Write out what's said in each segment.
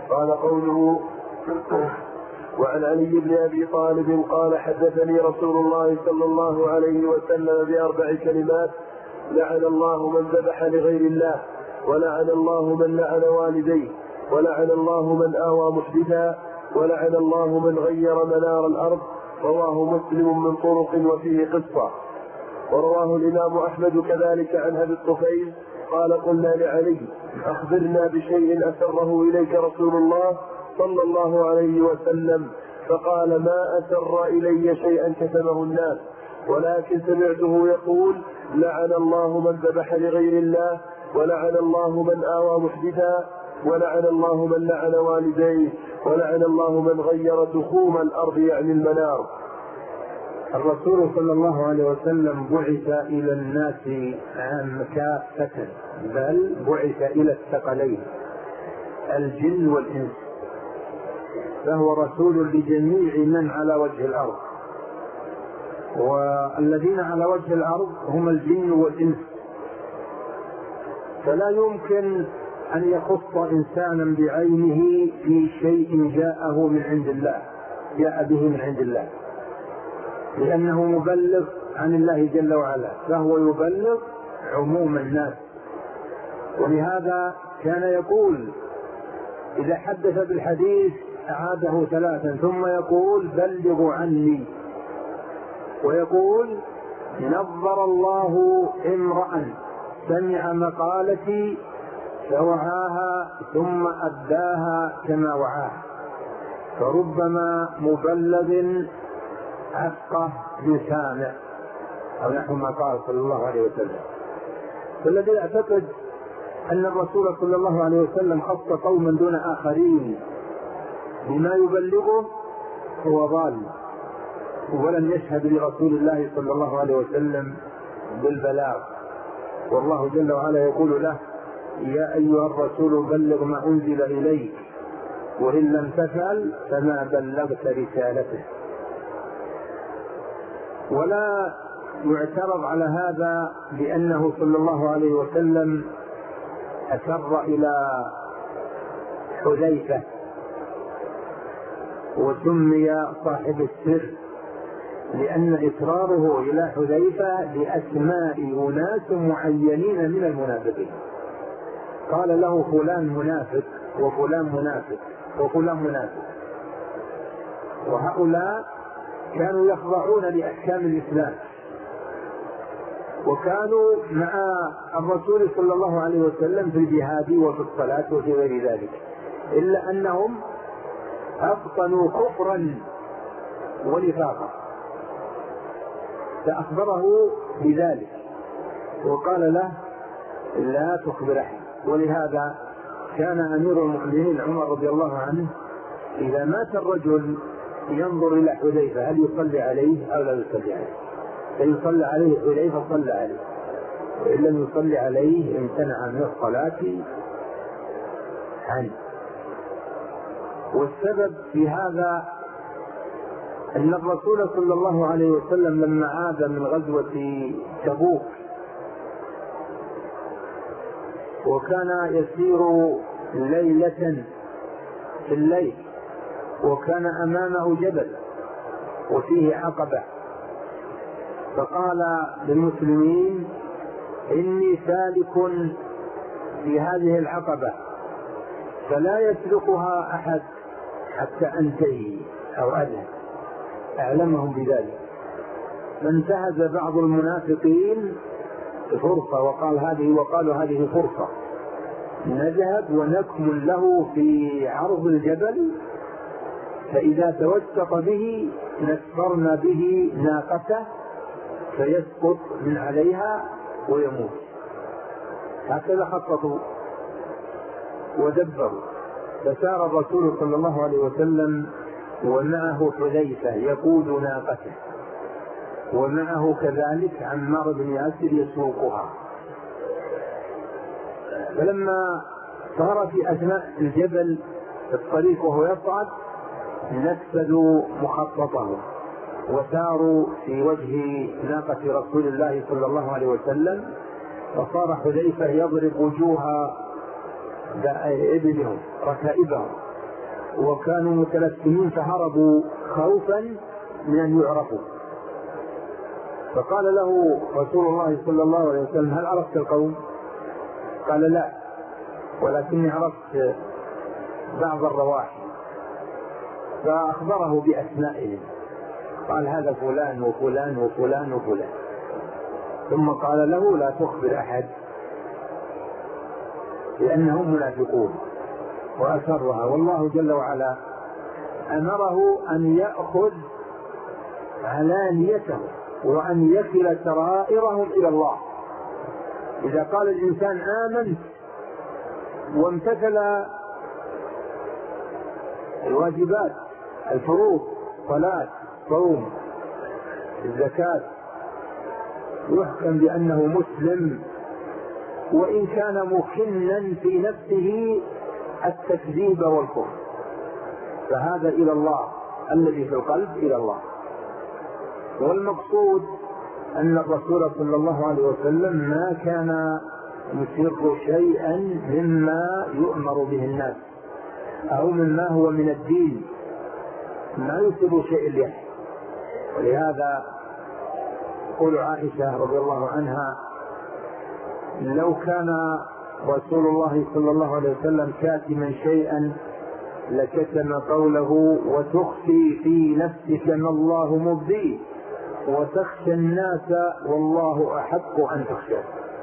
قال قوله: وعن علي بن أبي طالب قال: حدثني رسول الله صلى الله عليه وسلم ب4 كلمات: لعن الله من ذبح لغير الله، ولعن الله من لعن والديه، ولعن الله من آوى محدثا، ولعن الله من غير منار الأرض. رواه مسلم من طرق وفيه قصة. ورواه الإمام أحمد كذلك عن أبي الطفيل قال: قلنا لعلي: أخبرنا بشيء أسره إليك رسول الله صلى الله عليه وسلم، فقال: ما أسر إلي شيئا كتمه الناس، ولكن سمعته يقول: لعن الله من ذبح لغير الله، ولعن الله من آوى محدثا، ولعن الله من لعن والديه، ولعن الله من غير تخوم الأرض يعني المنار. الرسول صلى الله عليه وسلم بعث إلى الناس كافة، بل بعث إلى الثقلين الجن والإنس، فهو رسول لجميع من على وجه الأرض، والذين على وجه الأرض هم الجن والإنس، فلا يمكن أن يخص إنسانا بعينه في شيء جاءه من عند الله، جاء به من عند الله، لأنه مبلغ عن الله جل وعلا، فهو يبلغ عموم الناس. ولهذا كان يقول إذا حدث بالحديث أعاده 3 ثم يقول: بلغوا عني. ويقول: نظر الله امرأ سمع مقالتي فوعاها ثم أداها كما وعاها، فربما مبلغ أفقه من سامع، أو نحو ما قال صلى الله عليه وسلم. فالذي يعتقد أن الرسول صلى الله عليه وسلم خص قوما دون آخرين بما يبلغه هو ضال، ولم يشهد لرسول الله صلى الله عليه وسلم بالبلاغ. والله جل وعلا يقول له: يا أيها الرسول بلغ ما أنزل إليك وإن لم تفعل فما بلغت رسالته. ولا يعترض على هذا بأنه صلى الله عليه وسلم أسر إلى حذيفة وسمي صاحب السر، لأن إسراره إلى حذيفة بأسماء أناس معينين من المنافقين. قال له: فلان منافق وفلان منافق وفلان منافق. وهؤلاء كانوا يخضعون لأحكام الإسلام، وكانوا مع الرسول صلى الله عليه وسلم في الجهاد وفي الصلاة وفي غير ذلك، إلا أنهم أبطنوا كفرا ونفاقا، فأخبره بذلك وقال له: لا تخبر أحد. ولهذا كان أمير المؤمنين عمر رضي الله عنه إذا مات الرجل ينظر إلى حذيفة هل يصلي عليه أو لا يصلي عليه، فيصلي عليه حذيفة صلى عليه، وإن لم يصلي عليه امتنع من الصلاة عنه. والسبب في هذا أن الرسول صلى الله عليه وسلم لما عاد من غزوة تبوك وكان يسير ليلة في الليل، وكان أمامه جبل وفيه عقبة، فقال للمسلمين: إني سالك في هذه العقبة فلا يسلكها أحد حتى أنتهي أو أذهب، أعلمهم بذلك. فانتهز بعض المنافقين فرصة وقالوا هذه فرصة نذهب ونكمل له في عرض الجبل، فإذا توسط به نسفرنا به ناقته فيسقط من عليها ويموت. هكذا خططوا ودبروا. فسار الرسول صلى الله عليه وسلم ومعه حذيفة يقود ناقته، ومعه كذلك عمار بن ياسر يسوقها. فلما صار في أثناء الجبل الطريق وهو يصعد نفذوا مخططه وساروا في وجه ناقة رسول الله صلى الله عليه وسلم، فصار حذيفة يضرب وجوه إبلهم ركائبهم وكانوا متلثمين فهربوا خوفا من أن يعرفوا. فقال له رسول الله صلى الله عليه وسلم: هل عرفت القوم؟ قال: لا، ولكني عرفت بعض الرواحل. فأخبره بأسمائهم، قال: هذا فلان وفلان وفلان وفلان. ثم قال له: لا تخبر أحد لأنهم منافقون، وأسرها. والله جل وعلا أمره أن يأخذ علانيته وأن يكل سرائرهم إلى الله. إذا قال الإنسان آمنت وامتثل الواجبات الفروض، صلاة، صوم، الزكاة، يحكم بأنه مسلم، وإن كان مكنا في نفسه التكذيب والكفر، فهذا إلى الله، الذي في القلب إلى الله. والمقصود أن الرسول صلى الله عليه وسلم ما كان يسر شيئا مما يؤمر به الناس أو مما هو من الدين، ما يسر شيء لأحد. ولهذا تقول عائشة رضي الله عنها: لو كان رسول الله صلى الله عليه وسلم كاتما شيئا لكتم قوله، وتخفي في نفسك ما الله مبديه وتخشى الناس والله أحق أن تخشى.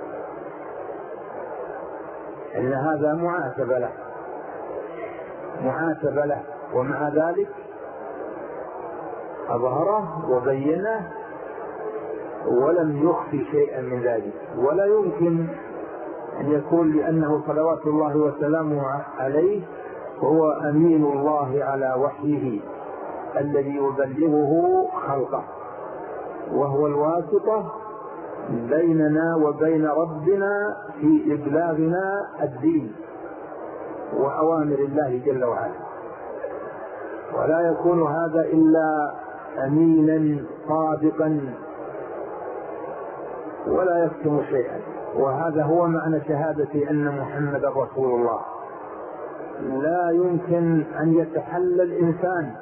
إن هذا معاتبة له، ومع ذلك أظهره وبينه ولم يخفي شيئا من ذلك. ولا يمكن أن يكون لأنه صلوات الله وسلامه عليه هو أمين الله على وحيه الذي يبلغه خلقه، وهو الواسطة بيننا وبين ربنا في إبلاغنا الدين وأوامر الله جل وعلا. ولا يكون هذا إلا أمينا صادقا ولا يكتم شيئا. وهذا هو معنى شهادة أن محمد رسول الله. لا يمكن أن يتحلى الإنسان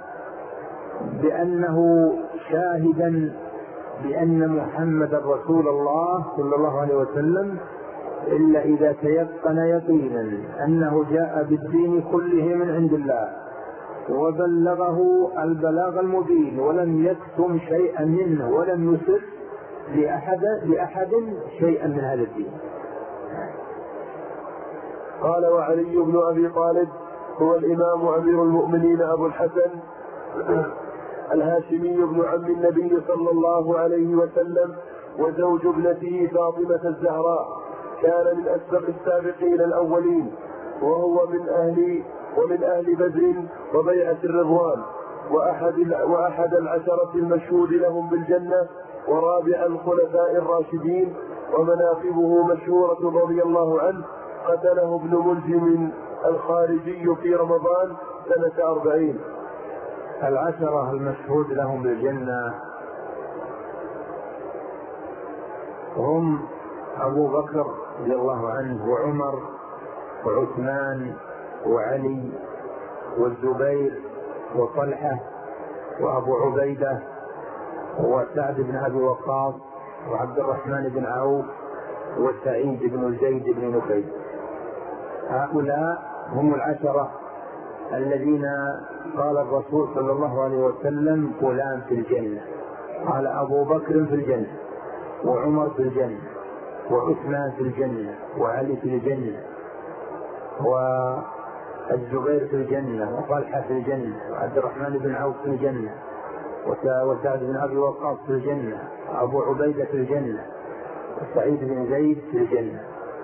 بأنه شاهدا بأن محمد رسول الله صلى الله عليه وسلم إلا إذا تيقن يقينا أنه جاء بالدين كله من عند الله وبلغه البلاغ المبين ولم يكتم شيئا منه ولم يسر لأحد شيئا من هذا الدين. قال: وعلي بن أبي طالب هو الإمام أمير المؤمنين أبو الحسن الهاشمي بن عم النبي صلى الله عليه وسلم وزوج ابنته فاطمة الزهراء، كان من أسبق السابقين الأولين، وهو ومن أهل بدر وبيعة الرضوان، وأحد العشرة المشهود لهم بالجنة، ورابع الخلفاء الراشدين. ومناقبه مشهورة رضي الله عنه: قتله ابن ملجم الخارجي في رمضان سنة 40. العشرة المشهود لهم بالجنة هم أبو بكر رضي الله عنه، وعمر، وعثمان، وعلي، والزبير، وطلحة، وأبو عبيدة، وسعد بن أبي وقاص، وعبد الرحمن بن عوف، وسعيد بن زيد بن نفيل. هؤلاء هم العشرة الذين قال الرسول صلى الله عليه وسلم: فلان في الجنة. قال: أبو بكر في الجنة، وعمر في الجنة، وعثمان في الجنة، وعلي في الجنة، والزبير في الجنة، وطلحة في الجنة، وعبد الرحمن بن عوف في الجنة، وسعد بن أبي وقاص في الجنة، أبو عبيدة في الجنة، وسعيد بن زيد في الجنة.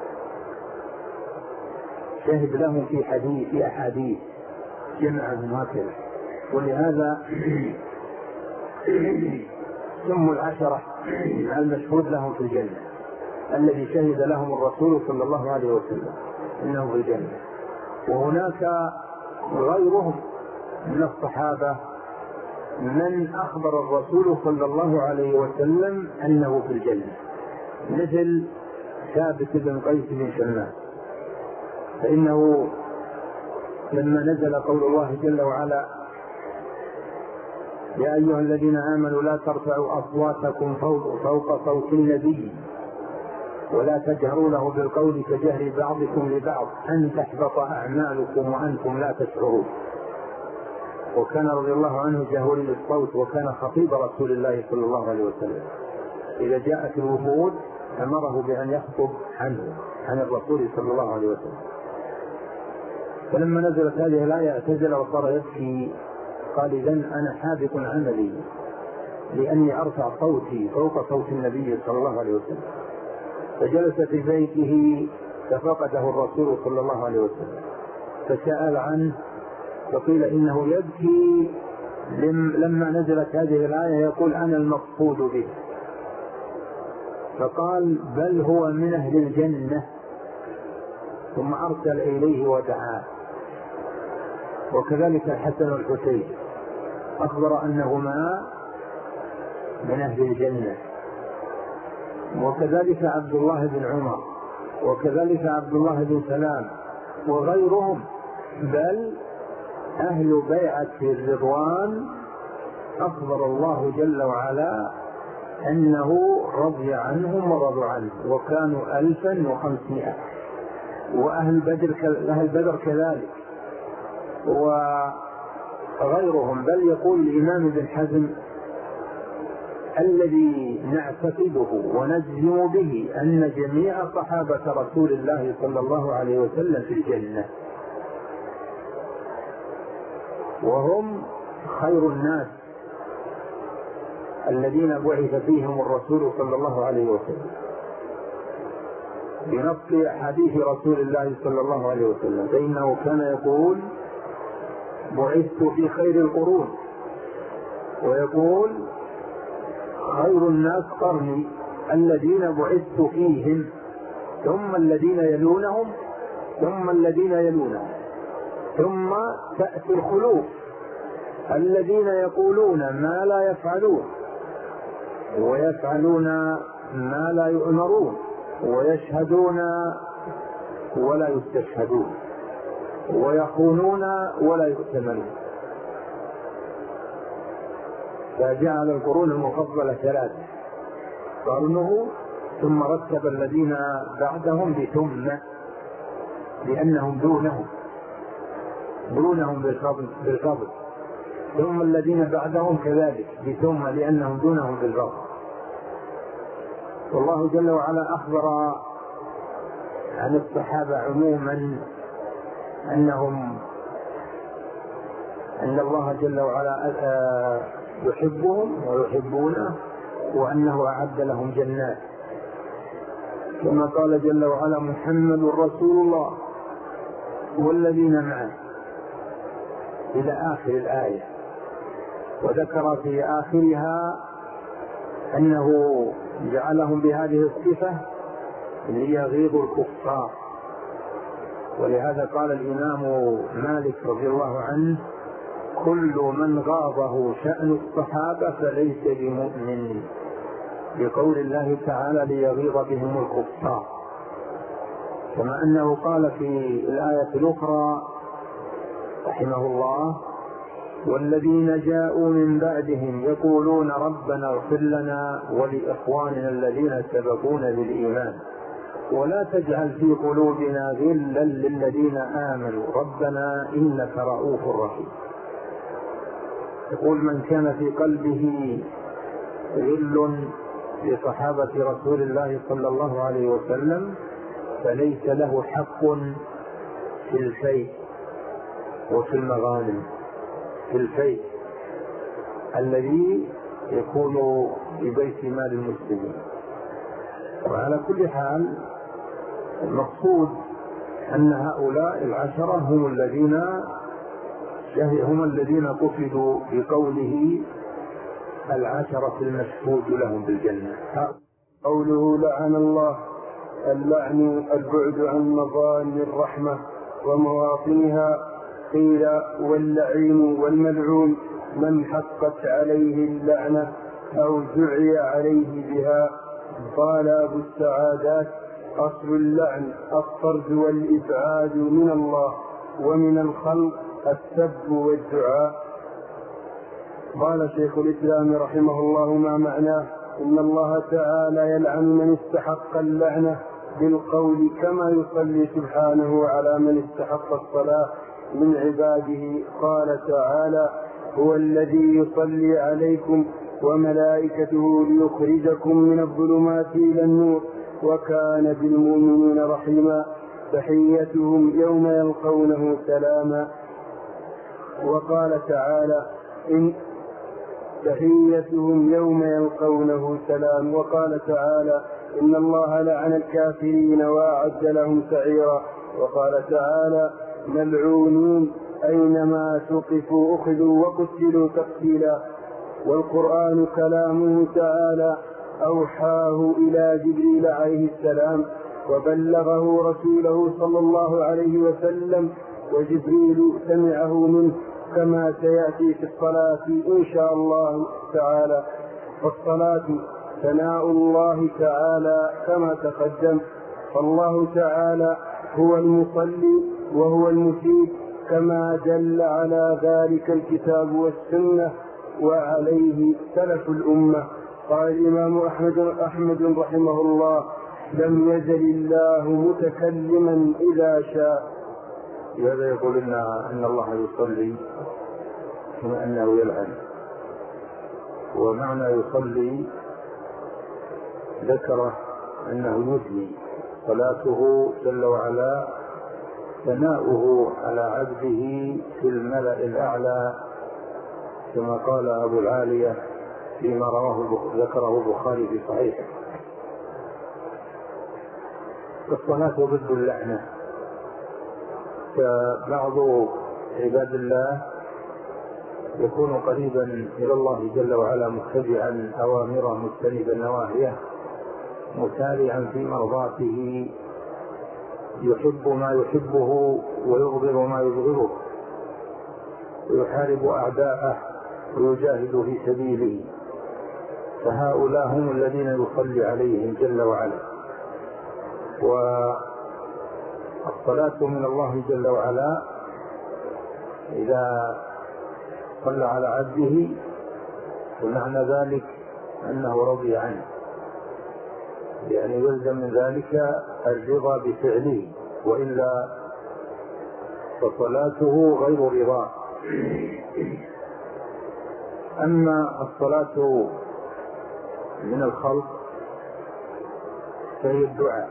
شهد لهم في أحاديث جمعهم هكذا. ولهذا سموا العشرة المشهود لهم في الجنة، الذي شهد لهم الرسول صلى الله عليه وسلم إنه في الجنة. وهناك غيرهم من الصحابة من أخبر الرسول صلى الله عليه وسلم أنه في الجنة، مثل ثابت بن قيس بن شماس، فإنه لما نزل قول الله جل وعلا: يا أيها الذين آمنوا لا ترفعوا أصواتكم فوق صوت النبي ولا تجهروا له بالقول كجهر بعضكم لبعض أن تحبط أعمالكم وأنتم لا تشعرون. وكان رضي الله عنه جهوري بالصوت، وكان خطيب رسول الله صلى الله عليه وسلم. إذا جاءت الوفود أمره بأن يخطب عن الرسول صلى الله عليه وسلم. فلما نزلت هذه الآية اعتزل وصار يبكي، قال: إذن أنا حابط عملي لأني أرفع صوتي فوق صوت النبي صلى الله عليه وسلم. فجلس في بيته ففقده الرسول صلى الله عليه وسلم، فسأل عنه فقيل إنه يبكي لما نزلت هذه الآية يقول: أنا المقصود به. فقال: بل هو من أهل الجنة. ثم أرسل إليه ودعاه. وكذلك الحسن والحسين أخبر أنهما من أهل الجنة، وكذلك عبد الله بن عمر، وكذلك عبد الله بن سلام وغيرهم، بل أهل بيعة الرضوان أخبر الله جل وعلا أنه رضي عنهم ورضوا عنه، وكانوا 1500. وأهل بدر كذلك وغيرهم. بل يقول الإمام ابن حزم: الذي نعتقده ونجزم به أن جميع صحابة رسول الله صلى الله عليه وسلم في الجنة، وهم خير الناس الذين بعث فيهم الرسول صلى الله عليه وسلم، بنص حديث رسول الله صلى الله عليه وسلم، فإنه كان يقول: بعثت في خير القرون، ويقول: خير الناس قرني الذين بعثت فيهم، ثم الذين يلونهم، ثم الذين يلونهم، ثم تأتي الخلوف الذين يقولون ما لا يفعلون، ويفعلون ما لا يؤمرون، ويشهدون ولا يستشهدون، ويخونون ولا يؤتمنون. فجعل القرون المفضلة 3: قرنه، ثم رتب الذين بعدهم بثم لأنهم دونهم بالفضل، ثم الذين بعدهم كذلك بثم لأنهم دونهم بالفضل. والله جل وعلا أخبر عن الصحابة عموما أن الله جل وعلا يحبهم ويحبونه، وأنه أعد لهم جنات، كما قال جل وعلا: محمد رسول الله والذين معه، إلى آخر الآية. وذكر في آخرها أنه جعلهم بهذه الصفة ليغيظوا الكفار. ولهذا قال الإمام مالك رضي الله عنه: كل من غاضه شأن الصحابة فليس بمؤمن، بقول الله تعالى: ليغيظ بهم الكفار. كما أنه قال في الآية الأخرى رحمه الله: والذين جاءوا من بعدهم يقولون ربنا اغفر لنا ولإخواننا الذين سبقونا بالإيمان ولا تجعل في قلوبنا غلا للذين آمنوا ربنا إنك رؤوف رحيم. يقول: من كان في قلبه غل لصحابة رسول الله صلى الله عليه وسلم فليس له حق في الفيء وفي المغانم، في الفيء الذي يكون ببيت مال المسلمين. وعلى كل حال المقصود أن هؤلاء 10 هم الذين قصدوا بقوله 10 المشهود لهم بالجنة. قوله لعن الله، اللعن البعد عن مظان الرحمة ومواطنها. قيل: واللعين والملعون من حقت عليه اللعنة أو دعي عليه بها. قال أبو السعادات: أصل اللعن الطرد والإبعاد من الله، ومن الخلق السب والدعاء. قال شيخ الإسلام رحمه الله: ما معناه؟ إن الله تعالى يلعن من استحق اللعنة بالقول، كما يصلي سبحانه على من استحق الصلاة من عباده. قال تعالى: هو الذي يصلي عليكم وملائكته ليخرجكم من الظلمات إلى النور وكان بالمؤمنين رحيما. تحيتهم يوم يلقونه سلاما. وقال تعالى: تحيتهم يوم يلقونه سلام. وقال تعالى: إن الله لعن الكافرين وأعد لهم سعيرا. وقال تعالى: ملعونين أينما ثقفوا أخذوا وقتلوا تقتيلا. والقرآن كلامه تعالى أوحاه إلى جبريل عليه السلام وبلغه رسوله صلى الله عليه وسلم، وجبريل سمعه منه، كما سيأتي في الصلاة إن شاء الله تعالى. والصلاة ثناء الله تعالى كما تقدم، فالله تعالى هو المصلي وهو المجيب، كما دل على ذلك الكتاب والسنة وعليه سلف الأمة. قال الإمام أحمد رحمه الله: لم يزل الله متكلما إذا شاء. هذا يقول إن الله يصلي كما أنه يلعن. ومعنى يصلي ذكر أنه يثني، صلاته جل وعلا ثناؤه على عبده في الملأ الأعلى، كما قال أبو العالية فيما ذكره البخاري في صحيحه. الصلاة ضد اللعنة. فبعض عباد الله يكون قريبا إلى الله جل وعلا متبعا أوامره مجتنبا نواهيه مسارعا في مرضاته، يحب ما يحبه ويبغض ما يبغضه، ويحارب أعداءه ويجاهد في سبيله. فهؤلاء هم الذين يصلي عليهم جل وعلا. والصلاة من الله جل وعلا إذا صلى على عبده ومعنى ذلك أنه رضي عنه، يعني يلزم من ذلك الرضا بفعله، وإلا فصلاته غير رضا. أما الصلاة من الخلق فهي الدعاء.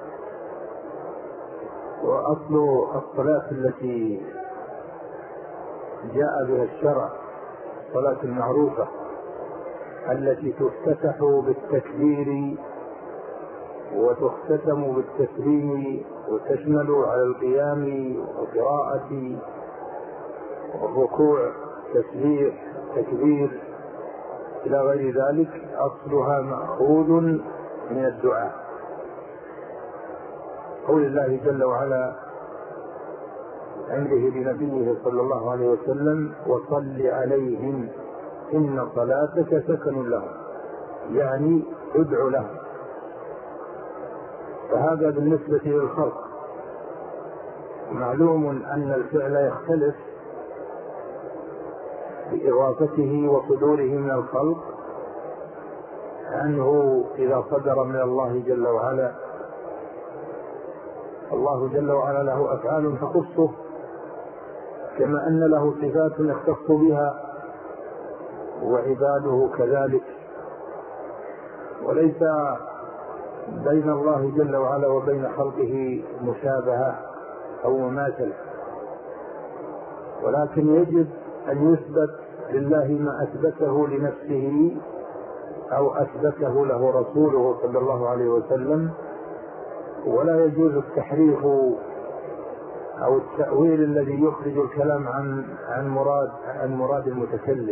وأصل الصلاة التي جاء بها الشرع الصلاة المعروفة التي تفتتح بالتكبير وتختتم بالتسليم وتشمل على القيام والقراءة والركوع تسبيح تكبير إلى غير ذلك، أصلها مأخوذ من الدعاء. قول الله جل وعلا عنده لنبيه صلى الله عليه وسلم: وصل عليهم إن صلاتك سكن لهم، يعني ادع لهم. فهذا بالنسبة للخلق. معلوم أن الفعل يختلف بإضافته وصدوره من الخلق عنه إذا صدر من الله جل وعلا. الله جل وعلا له أفعال تخصه، كما أن له صفات يختص بها، وعباده كذلك. وليس بين الله جل وعلا وبين خلقه مشابهة أو مماثلة، ولكن يجب أن يثبت لله ما أثبته لنفسه أو أثبته له رسوله صلى الله عليه وسلم، ولا يجوز التحريف أو التأويل الذي يخرج الكلام عن مراد المتكلم.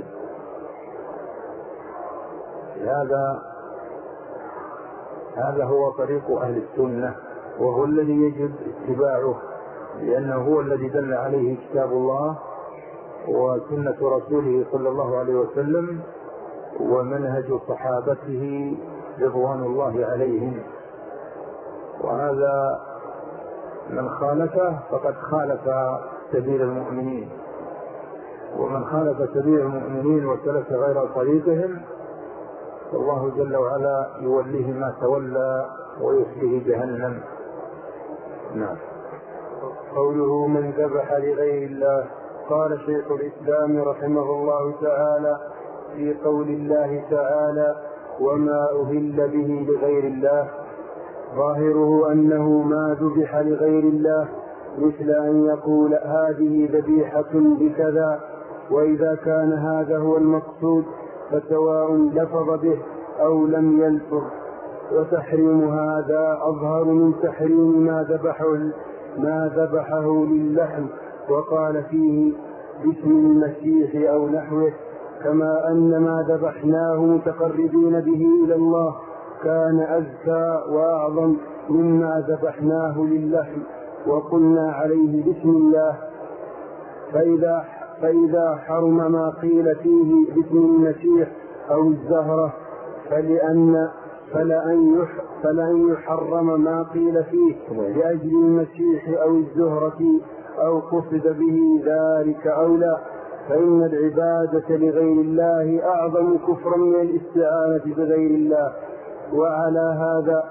هذا هو طريق أهل السنة، وهو الذي يجب اتباعه، لأنه هو الذي دل عليه كتاب الله وسنة رسوله صلى الله عليه وسلم ومنهج صحابته رضوان الله عليهم. وهذا من خالفه فقد خالف سبيل المؤمنين، ومن خالف سبيل المؤمنين وسلك غير طريقهم الله جل وعلا يوليه ما تولى ويصليه جهنم. نعم. قوله من ذبح لغير الله. قال شيخ الإسلام رحمه الله تعالى في قول الله تعالى وما أهل به لغير الله، ظاهره أنه ما ذبح لغير الله، مثل أن يقول هذه ذبيحة بكذا، وإذا كان هذا هو المقصود فسواء لفظ به أو لم يلفظ، وتحريم هذا أظهر من تحريم ما ذبحه للحم وقال فيه باسم المسيح أو نحوه، كما أن ما ذبحناه متقربين به إلى الله كان أزكى وأعظم مما ذبحناه للحم وقلنا عليه بسم الله. فإذا حرم ما قيل فيه باسم المسيح أو الزهرة فلأن يحرم ما قيل فيه لأجل المسيح أو الزهرة أو قصد به ذلك أو لا، فإن العبادة لغير الله أعظم كفرا من الاستعانة بغير الله. وعلى هذا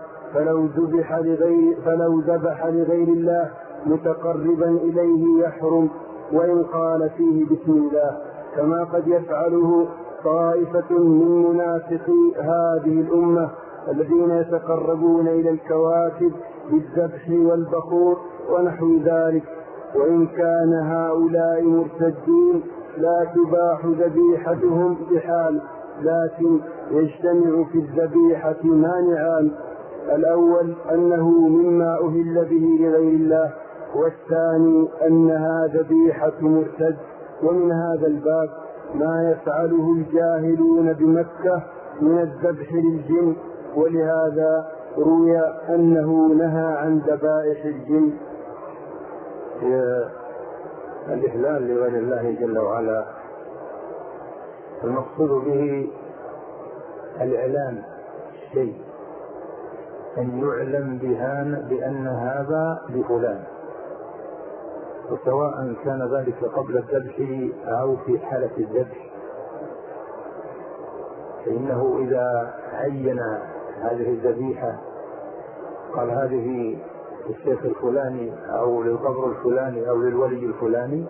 فلو ذبح لغير الله متقربا إليه يحرم وإن قال فيه بسم الله، كما قد يفعله طائفة من منافقي هذه الأمة الذين يتقربون إلى الكواكب بالذبح والبخور ونحو ذلك. وإن كان هؤلاء مرتدين لا تباح ذبيحتهم بحال، لكن يجتمع في الذبيحة مانعان: الأول أنه مما أهل به لغير الله، والثاني أنها ذبيحة مرتد. ومن هذا الباب ما يفعله الجاهلون بمكة من الذبح للجن، ولهذا روي أنه نهى عن ذبائح الجن. الإحلال لغير الله جل وعلا المقصود به الإعلان شيء، أن يعلم بأن هذا لفلان، وسواء كان ذلك قبل الذبح أو في حالة الذبح، فإنه إذا عين هذه الذبيحة قال هذه للشيخ الفلاني أو للقبر الفلاني أو للولي الفلاني،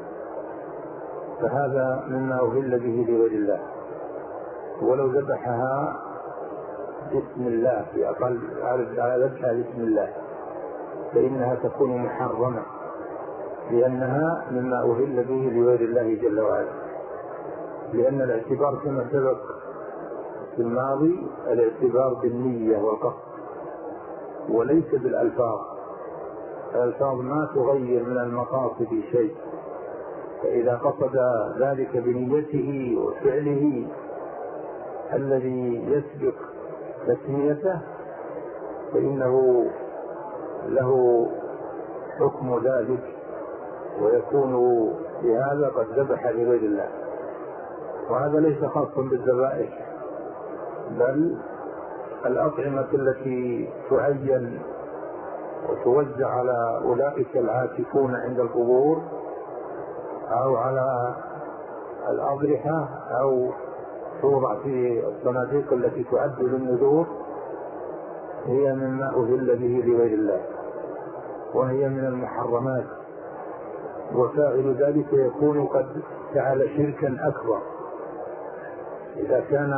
فهذا مما أهل به لغير الله. ولو ذبحها بسم الله في أقل على ذبحها بسم الله فإنها تكون محرمة، لأنها مما أهل به لغير الله جل وعلا، لأن الاعتبار كما سبق في الماضي الاعتبار بالنية والقصد وليس بالألفاظ. الألفاظ ما تغير من المقاصد شيء، فإذا قصد ذلك بنيته وفعله الذي يسبق تسميته فإنه له حكم ذلك ويكون بهذا قد ذبح لغير الله. وهذا ليس خاصا بالذبائح، بل الأطعمة التي تعين وتوزع على أولئك العاكفون عند القبور أو على الأضرحة أو توضع في الصناديق التي تعد للنذور هي مما أهل به لغير الله، وهي من المحرمات، وفاعل ذلك يكون قد فعل شركا أكبر. إذا كان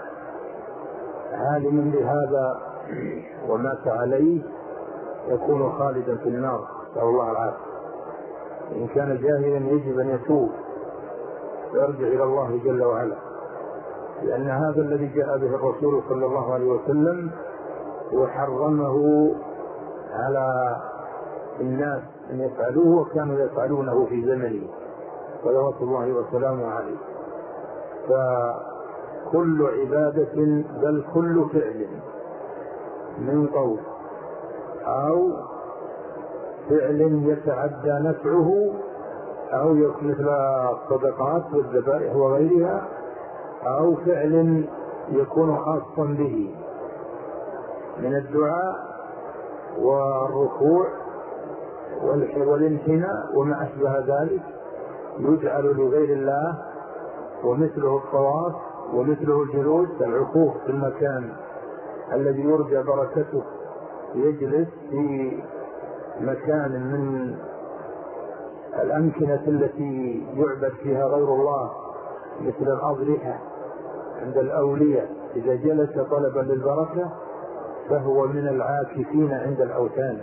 عالما بهذا ومات عليه يكون خالدا في النار، نسأل الله العافية. إن كان جاهلا يجب أن يتوب ويرجع إلى الله جل وعلا، لأن هذا الذي جاء به الرسول صلى الله عليه وسلم وحرمه على الناس أن يفعلوه، وكانوا يفعلونه في زمنه صلوات الله وسلامه عليه. فكل عبادة بل كل فعل من قول أو فعل يتعدى نفعه أو مثل الصدقات والذبائح وغيرها، أو فعل يكون خاصا به من الدعاء والركوع والانحناء وما أشبه ذلك يجعل لغير الله، ومثله الطواف ومثله الجلوس. العكوف في المكان الذي يرجى بركته، يجلس في مكان من الأمكنة التي يعبد فيها غير الله مثل الأضرحة عند الأولياء، إذا جلس طلبا للبركة فهو من العاكفين عند الأوثان،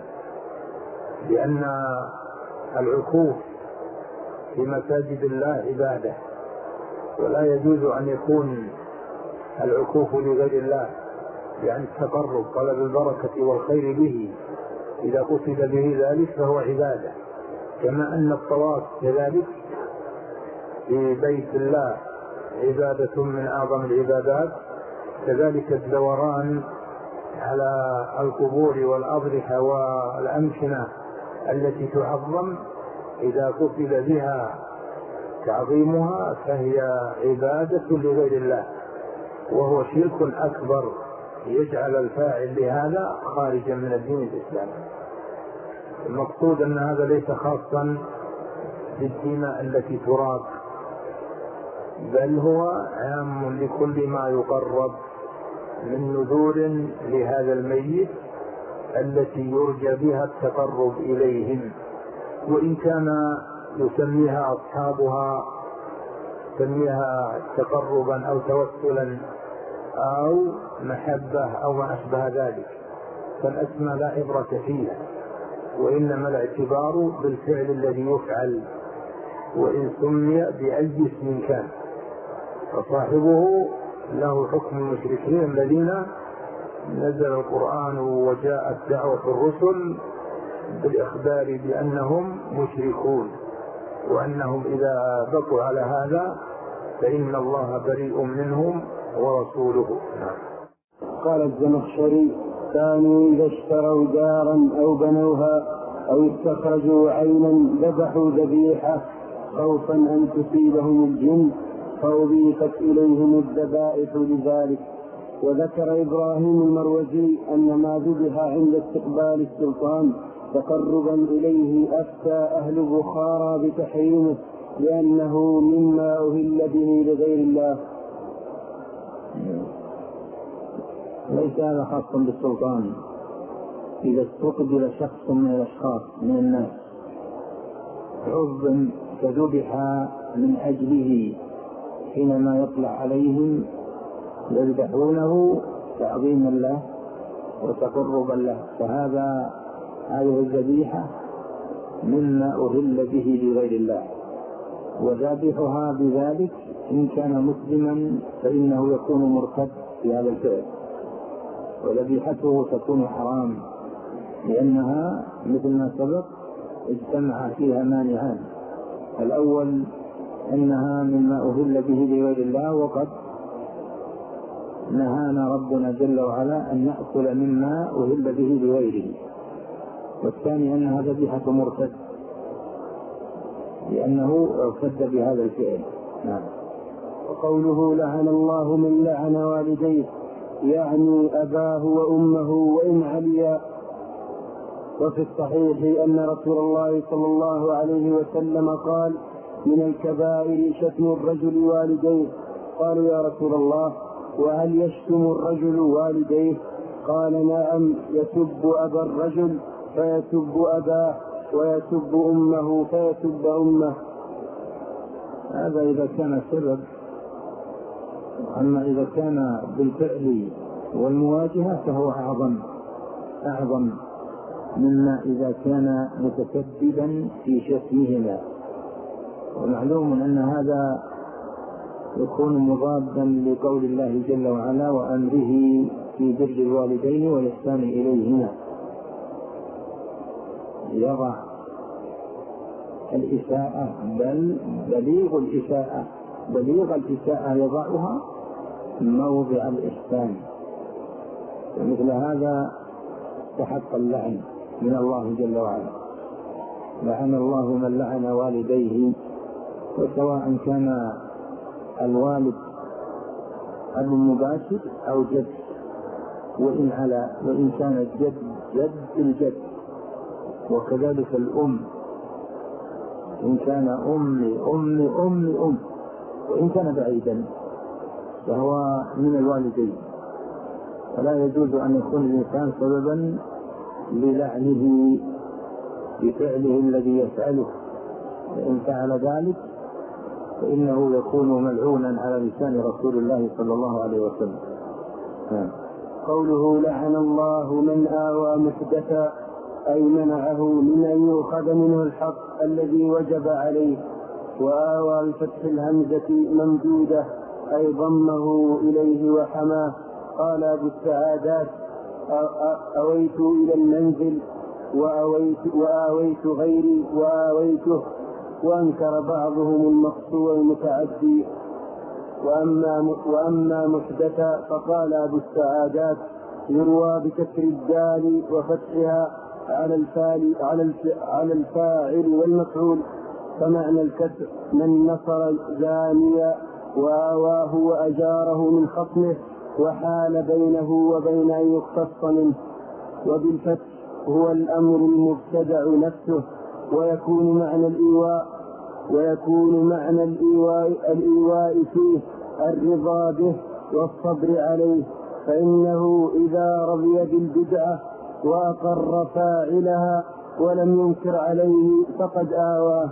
لأن العكوف في مساجد الله عبادة، ولا يجوز أن يكون العكوف لغير الله، يعني التقرب طلب البركة والخير به إذا قصد به ذلك فهو عبادة. كما أن الطواف كذلك في بيت الله عبادة من أعظم العبادات، كذلك الدوران على القبور والأضرحة والأمكنة التي تعظم إذا قصد بها تعظيمها فهي عبادة لغير الله، وهو شرك أكبر يجعل الفاعل لهذا خارجا من الدين الإسلامي. المقصود أن هذا ليس خاصا بالدماء التي تراق، بل هو عام لكل ما يقرب من نذور لهذا الميت التي يرجى بها التقرب إليهم، وإن كان يسميها أصحابها سميها تقربا أو توسلا أو محبة أو ما أشبه ذلك، فالأسماء لا عبرة فيها، وإنما الاعتبار بالفعل الذي يفعل، وإن سمي بأي اسم كان فصاحبه له حكم المشركين الذين نزل القرآن وجاءت دعوة الرسل بالإخبار بأنهم مشركون، وأنهم إذا بقوا على هذا فإن الله بريء منهم ورسوله. قال الزمخشري: كانوا إذا اشتروا دارا أو بنوها أو استخرجوا عينا ذبحوا ذبيحة خوفا أن تصيبهم الجن، فأضيفت إليهم الذبائح لذلك. وذكر إبراهيم المروزي أن ما ذبح عند استقبال السلطان تقربا إليه أفتى أهل بخارى بتحريمه لأنه مما أهل به لغير الله. ليس هذا خاصا بالسلطان، إذا استقبل شخص من الأشخاص من الناس عظم فذبح من أجله حينما يطلع عليهم يذبحونه تعظيما له وتقربا له، هذه الذبيحة مما أهل به لغير الله، وذابحها بذلك إن كان مسلما فإنه يكون مرتد في هذا الفعل، وذبيحته تكون حرام لأنها مثل ما سبق اجتمع فيها مانعان: الأول أنها مما أهل به لغير الله، وقد نهانا ربنا جل وعلا أن نأكل مما أهل به لغيره، والثاني أنها ذبيحة مرتد لأنه ارتد بهذا الفعل. نعم. وقوله: لعن الله من لعن والديه، يعني أباه وأمه وإن عليا. وفي الصحيح أن رسول الله صلى الله عليه وسلم قال: من الكبائر شتم الرجل والديه. قالوا: يا رسول الله، وهل يشتم الرجل والديه؟ قال: نعم، يسب أبا الرجل فيسب أباه، ويسب أمه فيسب أمه. هذا إذا كان سبب، أما إذا كان بالفعل والمواجهة فهو أعظم مما إذا كان متسببا في شتمهما. ومعلوم أن هذا يكون مضادا لقول الله جل وعلا وأمره في بر الوالدين والإحسان إليهما، يضع الإساءة بل بليغ الإساءة يضعها موضع الإحسان، ومثل هذا استحق اللعن من الله جل وعلا. لعن الله من لعن والديه، وسواء كان الوالد أب مباشر أو جد، وإن كان الجد جد الجد، وكذلك الأم إن كان أم وإن كان بعيدا فهو من الوالدين، فلا يجوز أن يكون الإنسان سببا للعنه بفعله الذي يفعله، فإن فعل ذلك فإنه يكون ملعونا على لسان رسول الله صلى الله عليه وسلم. قوله لعن الله من آوى محدثا أي منعه من أن يؤخذ منه الحق الذي وجب عليه، وآوى بفتح الهمزة ممدودة أي ضمه إليه وحماه. قال أبو السعادات أويت إلى المنزل وآويت غيري وآويته، وأنكر بعضهم المقصور المتعدي. وأما محدثا فقال أبو السعادات يروى بكسر الدال وفتحها على الفاعل والمفعول، فمعنى الكسر من نصر زانيا وآواه وأجاره من خصمه وحال بينه وبين أن يقتص منه. وبالفتح هو الأمر المبتدع نفسه، ويكون معنى الإيواء فيه الرضا به والصبر عليه، فإنه إذا رضي بالبدعة وأقر فاعلها ولم ينكر عليه فقد آواه.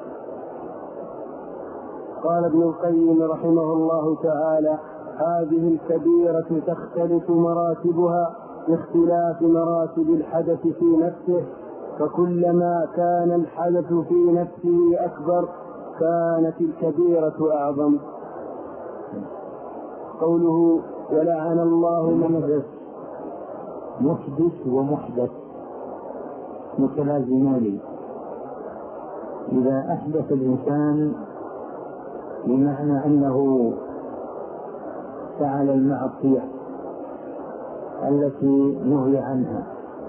قال ابن القيم رحمه الله تعالى هذه الكبيرة تختلف مراتبها باختلاف مراتب الحدث في نفسه، فكلما كان الحدث في نفسه أكبر كانت الكبيرة أعظم. قوله ولعن الله من محدث ومحدث متلازمان. إذا أحدث الإنسان بمعنى أنه فعل المعصية التي نهي عنها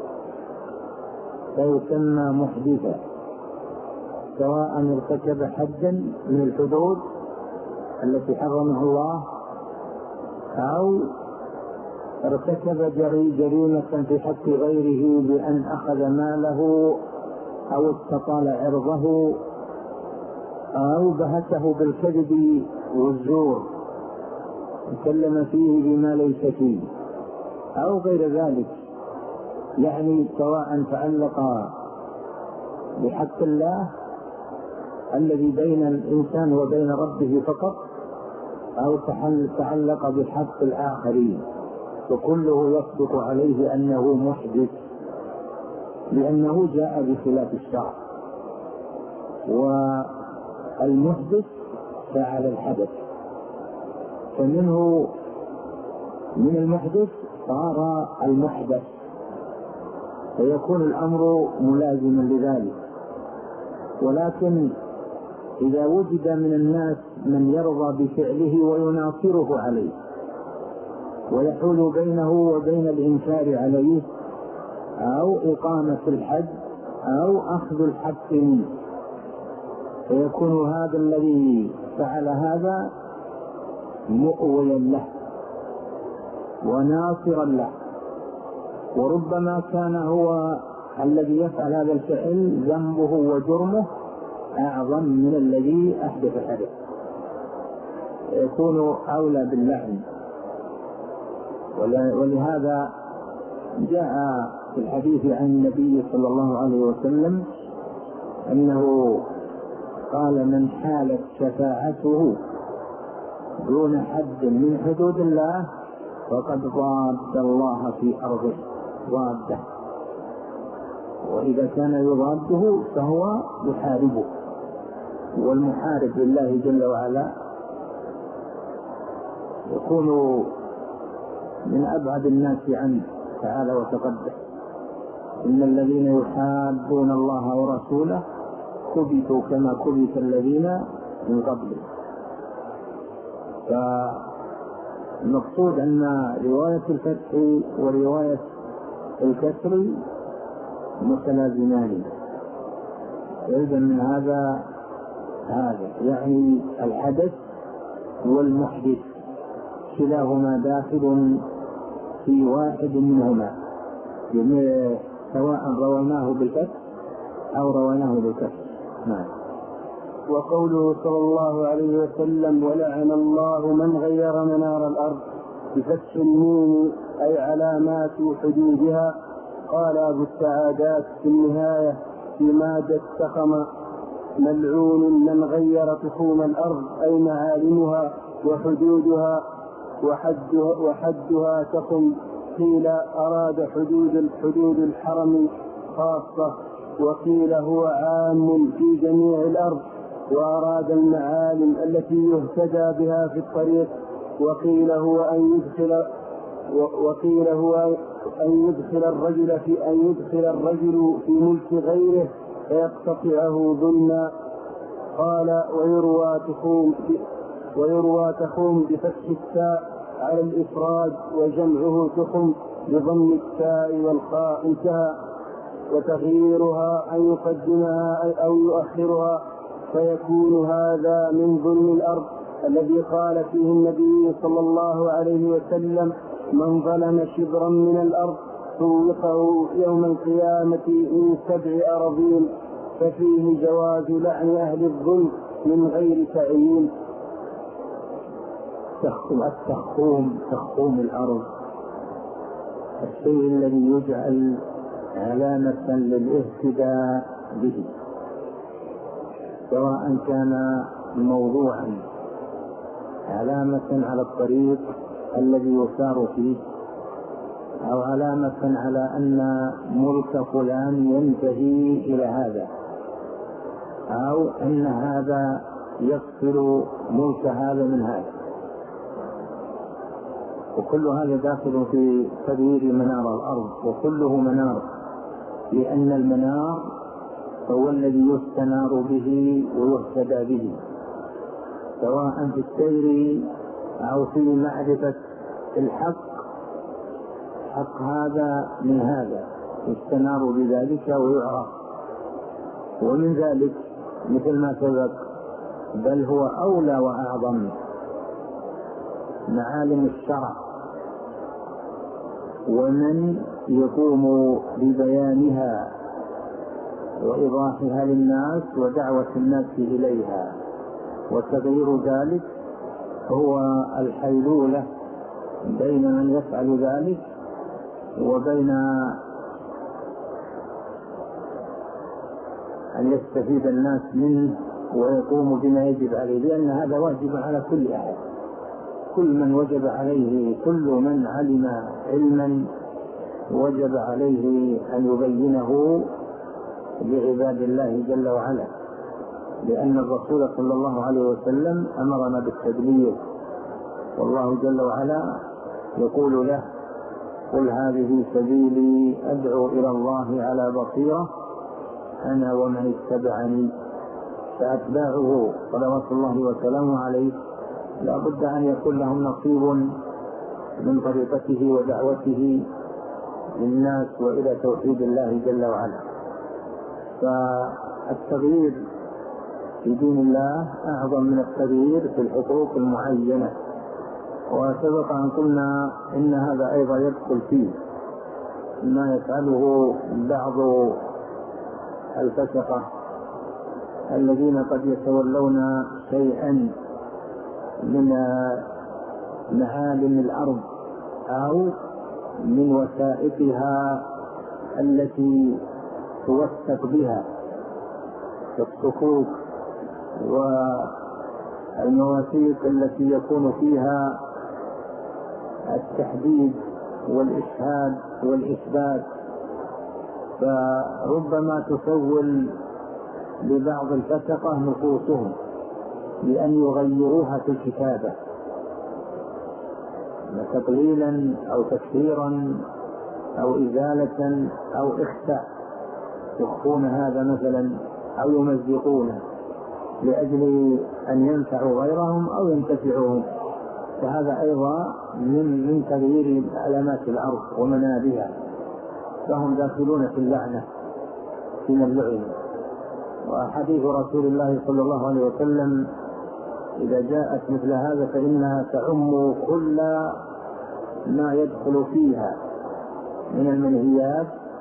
فيسمى محدثا، سواء ارتكب حدا من الحدود التي حرمه الله أو ارتكب جريمة في حق غيره بأن أخذ ماله أو استطال عرضه أو بهته بالكذب والزور تكلم فيه بما ليس فيه أو غير ذلك، يعني سواء تعلق بحق الله الذي بين الإنسان وبين ربه فقط أو تعلق بحق الآخرين، وكله يصدق عليه أنه محدث لأنه جاء بخلاف الشرع. والمحدث فعل الحدث، فمنه من المحدث صار المحدث، فيكون الأمر ملازما لذلك. ولكن إذا وجد من الناس من يرضى بفعله ويناصره عليه ويحول بينه وبين الإنكار عليه أو إقامة الحد أو أخذ الحق منه، فيكون هذا الذي فعل هذا مؤويا له وناصرا له، وربما كان هو الذي يفعل هذا الفعل ذنبه وجرمه أعظم من الذي أحدث الحدث، يكون أولى باللعن. ولهذا جاء في الحديث عن النبي صلى الله عليه وسلم أنه قال من حالت شفاعته دون حد من حدود الله فقد ضاد الله في أرضه ضاده، وإذا كان يضاده فهو يحاربه، والمحارب لله جل وعلا يكون من أبعد الناس عنه تعالى وتقدس. إن الذين يحادون الله ورسوله كبتوا كما كبت الذين من قبله. فالمقصود أن رواية الفتح ورواية الكسر متلازمان، إذا من هذا يعني الحدث والمحدث كلاهما داخل في واحد منهما، سواء رويناه بالفتح أو رويناه بالكسر. نعم. وقوله صلى الله عليه وسلم ولعن الله من غير منار الأرض بفتح الميم أي علامات حدودها. قال أبو السعادات في النهاية في مادة السخم ملعون من غير تخوم الأرض أي معالمها وحدودها وحدها تخم. قيل أراد حدود الحرم خاصة، وقيل هو عام في جميع الأرض، وأراد المعالم التي يهتدى بها في الطريق. وقيل هو أن يدخل الرجل في ملك غيره فيقتطعه ظلما. قال ويروى تخوم بفتح التاء على الإفراد، وجمعه تخم بضم التاء والخاء انتهى. وتغييرها أن يقدمها أو يؤخرها، فيكون هذا من ظلم الأرض الذي قال فيه النبي صلى الله عليه وسلم من ظلم شبرا من الأرض طوقه يوم القيامة من 7 أراضين. ففيه جواز لعن أهل الظلم من غير تعيين. تخوم الأرض الشيء الذي يجعل علامة للاهتداء به، سواء كان موضوعا علامة على الطريق الذي يسار فيه، أو علامة على أن ملك فلان ينتهي إلى هذا، أو أن هذا يفصل ملك هذا من هذا. وكل هذا داخل في تغيير منار الأرض، وكله منار، لأن المنار هو الذي يستنار به ويهتدى به، سواء في السير أو في معرفة الحق. حق هذا من هذا يستنار بذلك ويعرف. ومن ذلك مثل ما سبق، بل هو أولى وأعظم معالم الشرع، ومن يقوم ببيانها وإيضاحها للناس ودعوة الناس إليها. وتغيير ذلك هو الحيلولة بين من يفعل ذلك وبين أن يستفيد الناس منه ويقوم بما يجب عليه، لأن هذا واجب على كل أحد. كل من وجب عليه، كل من علم علما وجب عليه أن يبينه لعباد الله جل وعلا، لأن الرسول صلى الله عليه وسلم أمرنا بالتبليغ، والله جل وعلا يقول له قل هذه سبيلي أدعو إلى الله على بصيرة أنا ومن اتبعني. فأتباعه صلوات الله وسلامه عليه لا بد أن يكون لهم نصيب من طريقته ودعوته للناس وإلى توحيد الله جل وعلا. فالتغيير في دين الله أعظم من التغيير في الحقوق المعينة. وسبق أن قلنا إن هذا أيضا يدخل فيه ما يفعله بعض الفسقة الذين قد يتولون شيئا من معالم الأرض أو من وثائقها التي توثق بها كالصكوك والمواثيق التي يكون فيها التحديد والإشهاد والإثبات. فربما تسول لبعض الفسقة نفوسهم بأن يغيروها في الكتابة تقليلا أو تكثيرا أو إزالة أو إخفاء، يخفون هذا مثلا أو يمزقونه لأجل أن ينفعوا غيرهم أو ينتفعوهم. فهذا أيضا من تغيير علامات الأرض ومنابها، فهم داخلون في اللعنة من اللعن. وحديث رسول الله صلى الله عليه وسلم إذا جاءت مثل هذا فإنها تعم كل ما يدخل فيها من المنهيات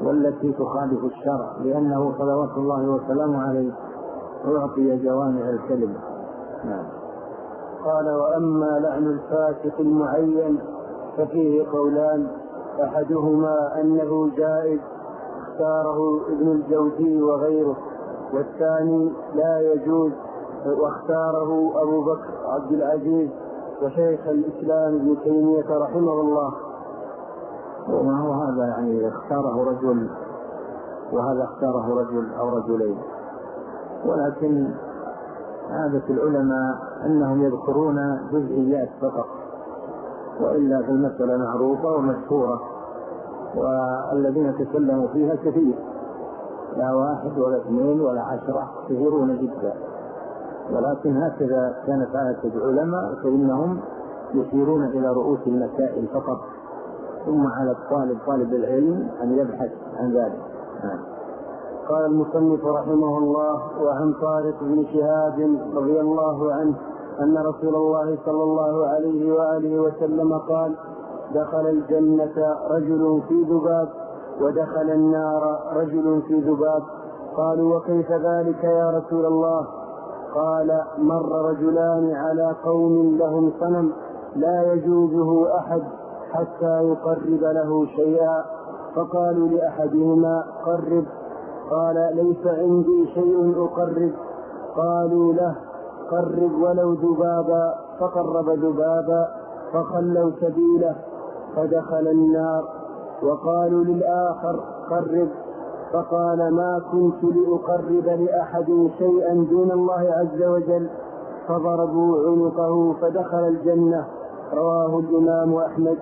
والتي تخالف الشرع، لأنه صلوات الله وسلامه عليه أعطي جوامع الكلم. نعم. قال: وأما لعن الفاسق المعين ففيه قولان، أحدهما أنه جائز اختاره ابن الجوزي وغيره، والثاني لا يجوز واختاره أبو بكر عبد العزيز وشيخ الإسلام ابن تيمية رحمه الله. وما هو هذا يعني اختاره رجل وهذا اختاره رجل أو رجلين، ولكن عادة العلماء أنهم يذكرون جزئيات فقط، وإلا في المسألة معروفة ومشهورة، والذين تكلموا فيها كثير، لا 1 ولا 2 ولا 10، كثيرون جدا. ولكن هكذا كانت عادة العلماء، فإنهم يشيرون إلى رؤوس المسائل فقط، ثم على طالب العلم أن يبحث عن ذلك. قال المصنف رحمه الله: وعن طارق بن شهاب رضي الله عنه أن رسول الله صلى الله عليه وآله وسلم قال: دخل الجنة رجل في ذباب، ودخل النار رجل في ذباب. قالوا: وكيف ذلك يا رسول الله؟ قال: مر رجلان على قوم لهم صنم لا يجوزه أحد حتى يقرب له شيئا، فقالوا لأحدهما: قرب. قال: ليس عندي شيء أقرب. قالوا له: قرب ولو ذبابا. فقرب ذبابا فخلوا سبيله فدخل النار. وقالوا للآخر: قرب. فقال: ما كنت لأقرب لأحد شيئا دون الله عز وجل. فضربوا عنقه فدخل الجنة. رواه الإمام أحمد.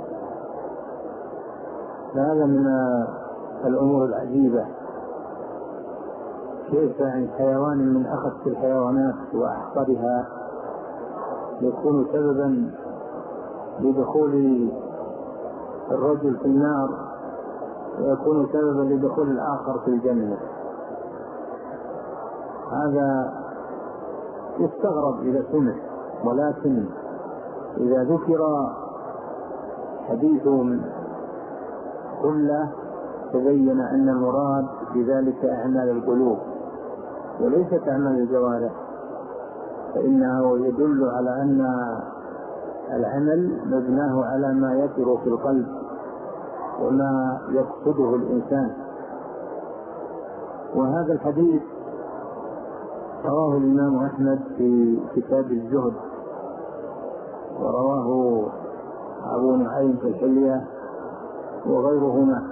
هذا من الأمور العجيبة، كيف عن حيوان من أخف الحيوانات وأحقرها يكون سببا لدخول الرجل في النار، ويكون سببا لدخول الآخر في الجنة. هذا يستغرب إذا سمع، ولكن إذا ذكر حديث كله تبين أن المراد بذلك أعمال القلوب وليست أعمال الجوارح، فإنه يدل على أن العمل مبناه على ما يثر في القلب وما يقصده الإنسان. وهذا الحديث رواه الإمام أحمد في كتاب الزهد، ورواه أبو نعيم في الحلية وغيرهما،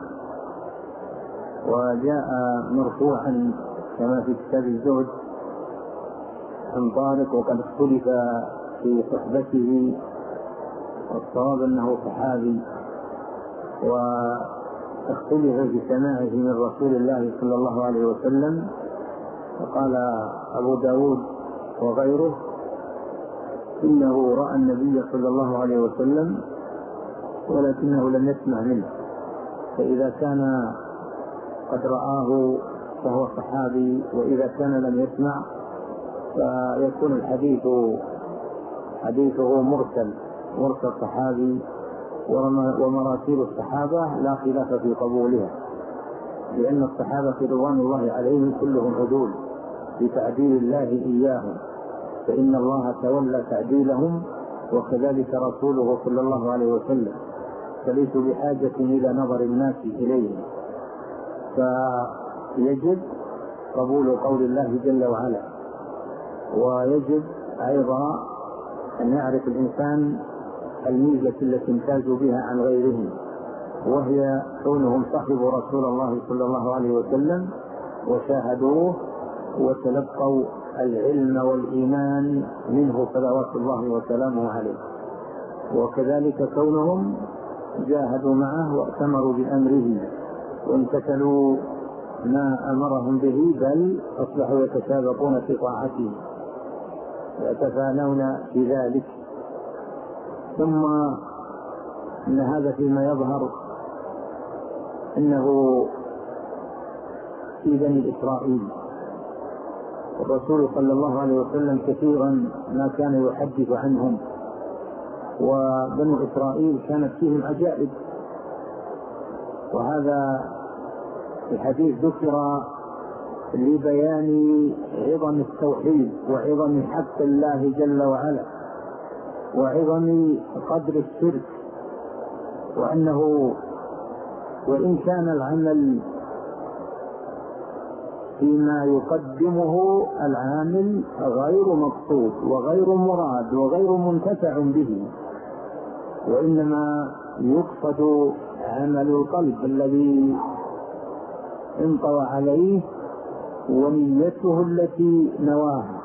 وجاء مرفوعا كما في كتاب الزهد عن طارق، وقد اختلف في صحبته، والصواب أنه صحابي، واختلف في سماعه من رسول الله صلى الله عليه وسلم. وقال أبو داود وغيره إنه رأى النبي صلى الله عليه وسلم ولكنه لم يسمع منه، فإذا كان قد رآه فهو صحابي، وإذا كان لم يسمع فيكون الحديث حديثه مرسل صحابي، ومراسيل الصحابة لا خلاف في قبولها، لأن الصحابة رضوان الله عليهم كلهم عدول بتعديل الله إياهم، فإن الله تولى تعديلهم، وكذلك رسوله صلى الله عليه وسلم، فليسوا بحاجة إلى نظر الناس إليهم. فيجب قبول قول الله جل وعلا، ويجب أيضا أن يعرف الإنسان الميزة التي امتازوا بها عن غيرهم، وهي كونهم صحبوا رسول الله صلى الله عليه وسلم وشاهدوه وتلقوا العلم والإيمان منه صلوات الله وسلامه عليه، وكذلك كونهم جاهدوا معه وأتمروا بأمره وامتثلوا ما أمرهم به، بل أصبحوا يتسابقون في طاعته ويتفانون في ذلك. ثم إن هذا فيما يظهر إنه في بني إسرائيل، الرسول صلى الله عليه وسلم كثيرا ما كان يحدث عنهم، وبني إسرائيل كانت فيهم عجائب، وهذا الحديث ذكر لبيان عظم التوحيد وعظم حق الله جل وعلا وعظم قدر الشرك، وأنه وإن كان العمل فيما يقدمه العامل غير مقصود وغير مراد وغير منتفع به، وإنما يقصد عمل القلب الذي انطوى عليه ونيته التي نواها،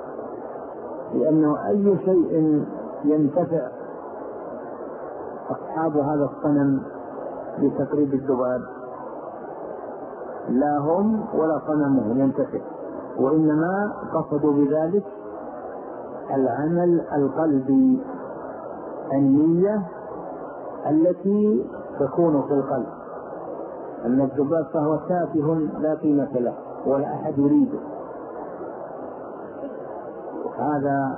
لأنه أي شيء ينتفع أصحاب هذا الصنم بتقريب الذباب؟ لا هم ولا صنمهم ينتفع، وإنما قصدوا بذلك العمل القلبي، النية التي تكون في القلب. أما الذباب فهو تافه لا قيمة له ولا أحد يريده. هذا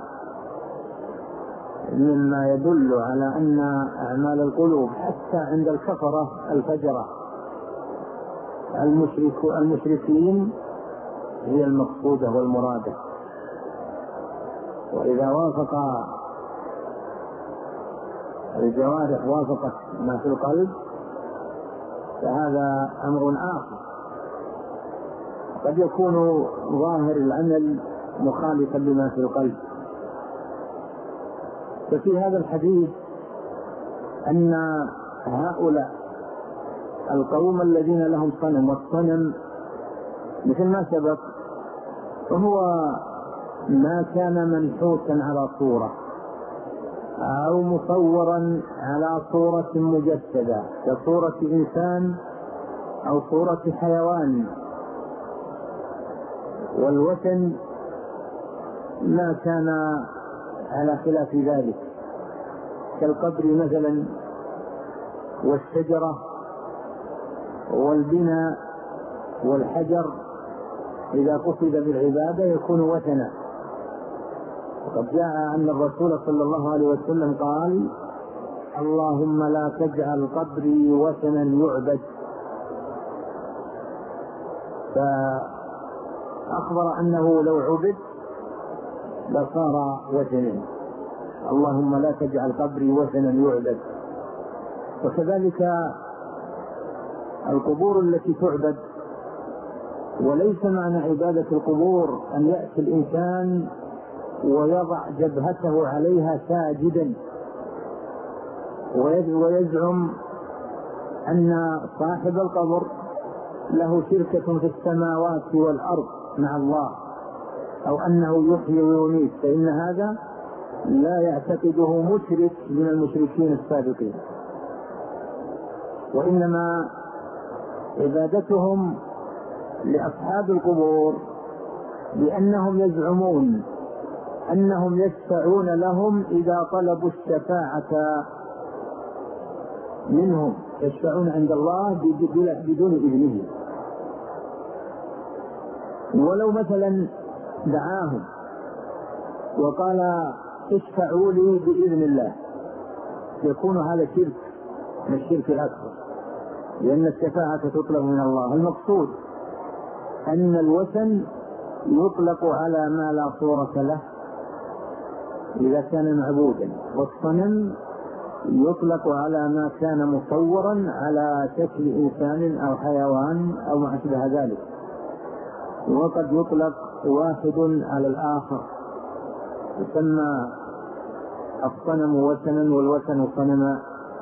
مما يدل على أن أعمال القلوب حتى عند الكفرة الفجرة المشركين هي المقصودة والمرادة. وإذا وافق الجوارح وافقت ما في القلب فهذا أمر آخر. قد يكون ظاهر العمل مخالفا لما في القلب. ففي هذا الحديث أن هؤلاء القوم الذين لهم صنم، والصنم مثل ما سبق فهو ما كان منحوتا على صورة أو مصورا على صورة مجسدة كصورة إنسان أو صورة حيوان، والوثن ما كان على خلاف ذلك كالقبر مثلا والشجرة والبناء والحجر، إذا قصد بالعبادة يكون وثنا. وقد جاء أن الرسول صلى الله عليه وسلم قال: اللهم لا تجعل قبري وثنا يعبد. فأخبر أنه لو عبد لصار وثنا. اللهم لا تجعل قبري وثنا يعبد. وكذلك القبور التي تعبد، وليس معنى عبادة القبور أن يأتي الإنسان ويضع جبهته عليها ساجدا ويزعم أن صاحب القبر له شركة في السماوات والأرض مع الله، أو أنه يحيي ويميت، فإن هذا لا يعتقده مشرك من المشركين السابقين. وإنما عبادتهم لأصحاب القبور لأنهم يزعمون أنهم يشفعون لهم إذا طلبوا الشفاعة منهم، يشفعون عند الله بدون إذنه. ولو مثلا دعاهم وقال اشفعوا لي بإذن الله يكون هذا شرك من الشرك الأكبر، لأن الشفاعة تطلب من الله. المقصود أن الوثن يطلق على ما لا صورة له إذا كان معبودا، والصنم يطلق على ما كان مصورا على شكل إنسان أو حيوان أو ما أشبه ذلك. وقد يطلق واحد على الآخر، يسمى الصنم وثنا والوثن صنما،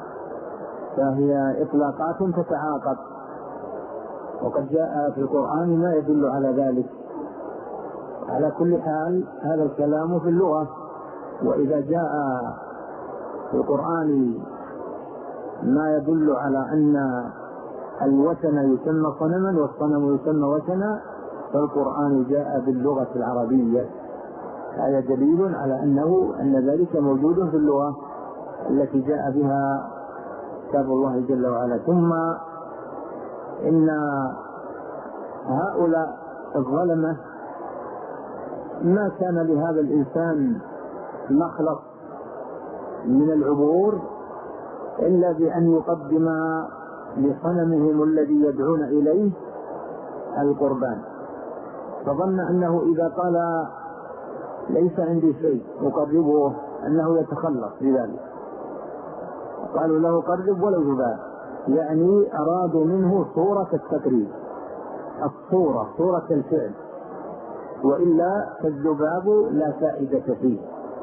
فهي إطلاقات تتعاقب. وقد جاء في القرآن ما يدل على ذلك. على كل حال هذا الكلام في اللغة، وإذا جاء في القرآن ما يدل على أن الوثن يسمى صنما والصنم يسمى وثنا فالقرآن جاء باللغة العربية. هذا دليل على أن ذلك موجود في اللغة التي جاء بها كتاب الله جل وعلا. ثم إن هؤلاء الظلمة ما كان لهذا الإنسان مخلص من العبور إلا بأن يقدم لصنمهم الذي يدعون إليه القربان، فظن أنه إذا قال ليس عندي شيء أقربه أنه يتخلص بذلك، قالوا له قرب ولو ذباب، يعني أرادوا منه صورة التقريب، الصورة صورة الفعل، وإلا فالذباب لا فائدة فيه،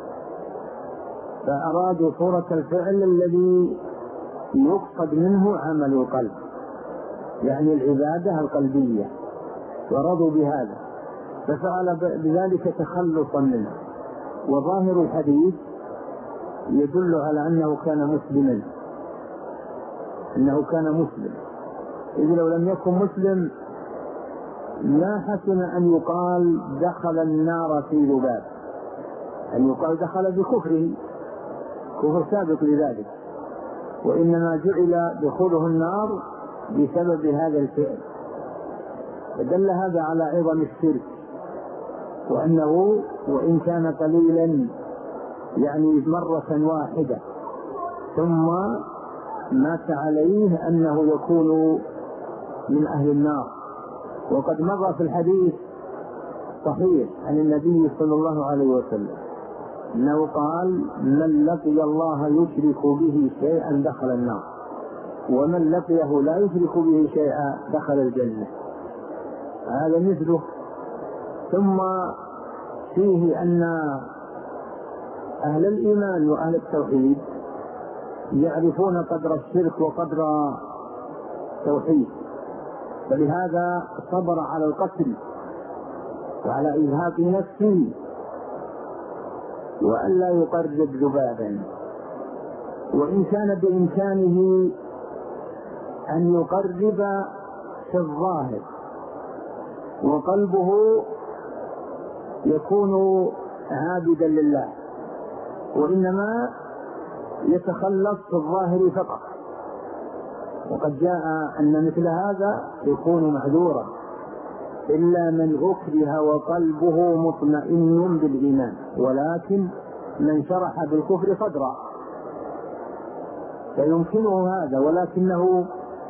فأرادوا صورة الفعل الذي يقصد منه عمل القلب، يعني العبادة القلبية، ورضوا بهذا ففعل بذلك تخلصا منه. وظاهر الحديث يدل على أنه كان مسلما، إذ لو لم يكن مسلم ما حسن أن يقال دخل النار في ذباب، أن يقال دخل بكفره، كفر سابق لذلك، وإنما جعل دخوله النار بسبب هذا الفعل. فدل هذا على عظم الشرك، وأنه وإن كان قليلا يعني مرة واحدة ثم مات عليه أنه يكون من أهل النار. وقد مضى في الحديث صحيح عن النبي صلى الله عليه وسلم أنه قال: من لقي الله يشرك به شيئا دخل النار، ومن لقيه لا يشرك به شيئا دخل الجنة. هذا مثله. ثم فيه أن أهل الإيمان وأهل التوحيد يعرفون قدر الشرك وقدر التوحيد، فلهذا صبر على القتل وعلى إزهاق نفسه وأن لا يقرب ذبابا، وإن كان بإمكانه أن يقرب في الظاهر وقلبه يكون عابدا لله، وإنما يتخلص في الظاهر فقط. وقد جاء أن مثل هذا يكون معذورا إلا من أكره وقلبه مطمئن بالإيمان، ولكن من شرح بالكفر صدرا فيمكنه هذا، ولكنه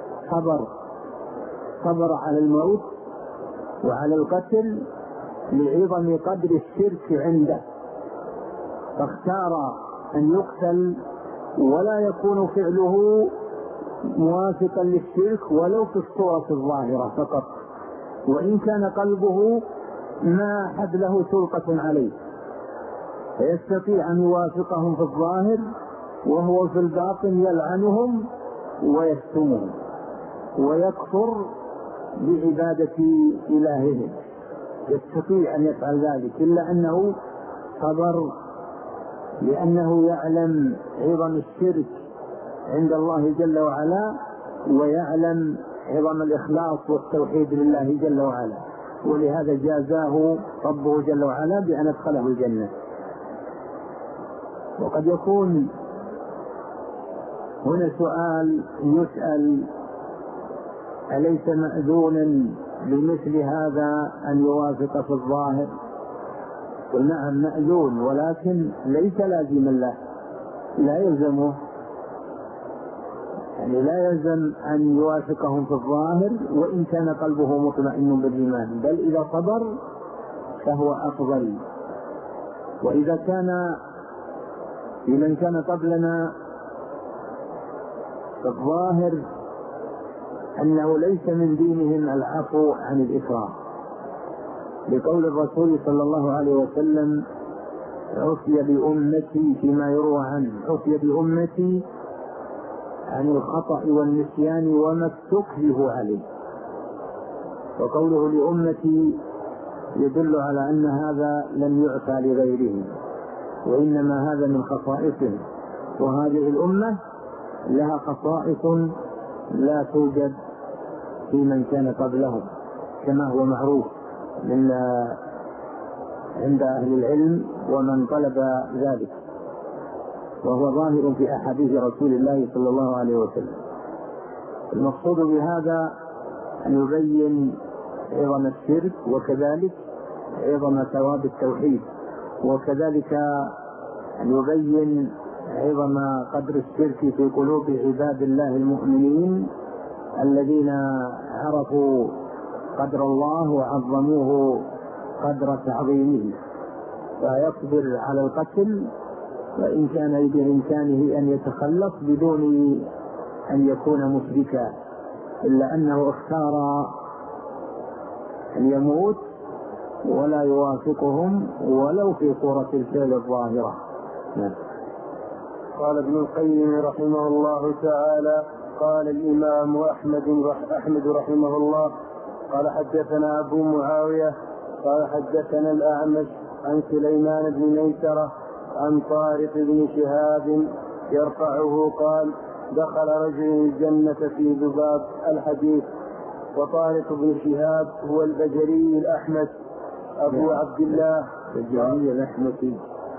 صبر على الموت وعلى القتل لعظم قدر الشرك عنده، فاختار أن يقتل ولا يكون فعله موافقا للشرك ولو في الصورة الظاهرة فقط، وإن كان قلبه ما حد له سلطة عليه، فيستطيع أن يوافقهم في الظاهر وهو في الباطن يلعنهم ويشتمهم ويكفر بعبادة إلههم، يستطيع أن يفعل ذلك، إلا أنه صبر لأنه يعلم عظم الشرك عند الله جل وعلا، ويعلم عظم الإخلاص والتوحيد لله جل وعلا، ولهذا جازاه ربه جل وعلا بأن أدخله الجنة. وقد يكون هنا سؤال يسأل: أليس مأذونا لمثل هذا أن يوافق في الظاهر؟ قل نعم مأذون، ولكن ليس لازما له، لا يلزمه، يعني لا يلزم أن يوافقهم في الظاهر وإن كان قلبه مطمئن بالإيمان، بل إذا صبر فهو أفضل. وإذا كان لمن كان قبلنا الظاهر أنه ليس من دينهم العفو عن الإكراه، لقول الرسول صلى الله عليه وسلم: عفي بأمتي، فيما يروى عنه: عفي بأمتي عن الخطأ والنسيان وما استكره عليه. وقوله لأمتي يدل على أن هذا لم يعفى لغيرهم، وإنما هذا من خصائصهم، وهذه الأمة لها خصائص لا توجد في من كان قبلهم، كما هو معروف عند أهل العلم ومن طلب ذلك، وهو ظاهر في أحاديث رسول الله صلى الله عليه وسلم. المقصود بهذا أن يبين عظم الشرك، وكذلك عظم ثواب التوحيد، وكذلك أن يبين عظم قدر الشرك في قلوب عباد الله المؤمنين الذين عرفوا قدر الله وعظموه قدر تعظيمه، فيصبر على القتل وإن كان بإمكانه أن يتخلص بدون أن يكون مشركا، إلا أنه اختار أن يموت ولا يوافقهم ولو في صورة الفعل الظاهرة. قال ابن القيم رحمه الله تعالى: قال الإمام أحمد رحمه الله: قال حدثنا أبو معاوية قال حدثنا الأعمش عن سليمان بن ميسرة عن طارق بن شهاب يرفعه قال: دخل رجل الجنة في ذباب. الحديث. وطارق بن شهاب هو البجري الأحمس أبو عبد الله البجري الأحمسي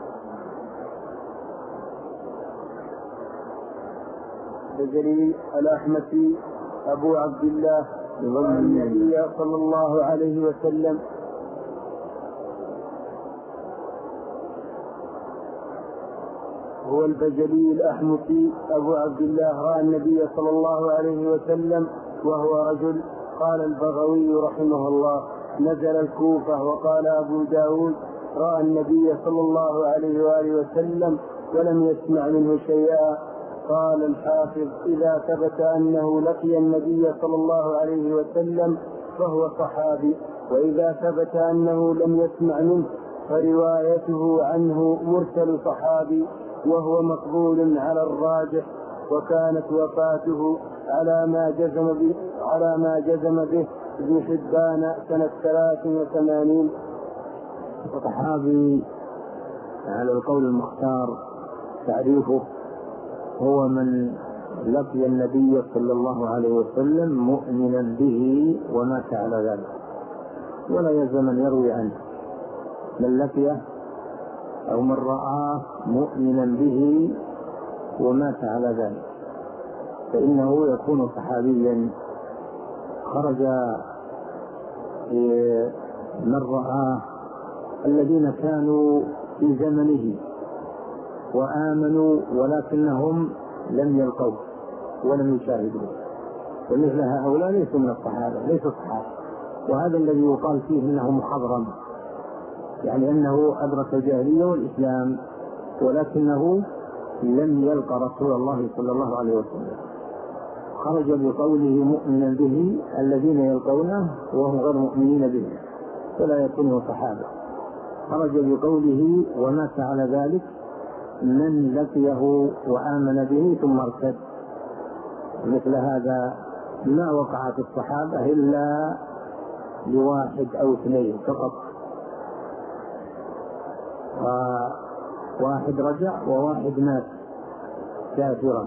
البجري الأحمسي أبو عبد الله النبي صلى الله عليه وسلم هو البجلي الأحمسي أبو عبد الله رأى النبي صلى الله عليه وسلم وهو رجل. قال البغوي رحمه الله: نزل الكوفة. وقال أبو داود: رأى النبي صلى الله عليه وآله وسلم ولم يسمع منه شيئا. قال الحافظ: إذا ثبت أنه لقي النبي صلى الله عليه وسلم فهو صحابي، وإذا ثبت أنه لم يسمع منه فروايته عنه مرسل صحابي، وهو مقبول على الراجح. وكانت وفاته على ما جزم به ابن حبان سنة 83. الصحابي على القول المختار تعريفه: هو من لقي النبي صلى الله عليه وسلم مؤمنا به ومات على ذلك، ولا يلزم أن يروي عنه. من لقيه أو من رآه مؤمنا به ومات على ذلك فإنه يكون صحابيا. خرج من رآه الذين كانوا في زمنه وآمنوا ولكنهم لم يلقوا ولم يشاهدوا، ومثل هؤلاء ليسوا من الصحابة، ليسوا صحابة. وهذا الذي يقال فيه إنه مخضرم، يعني أنه أدرك الجاهلية والإسلام ولكنه لم يلقى رسول الله صلى الله عليه وسلم. خرج بقوله مؤمنا به الذين يلقونه وهم غير مؤمنين به، فلا يكونوا صحابة. خرج بقوله ومات على ذلك من لقيه وآمن به ثم ارتد. مثل هذا ما وقعت الصحابة إلا لواحد أو اثنين فقط، واحد رجع وواحد مات كافرا.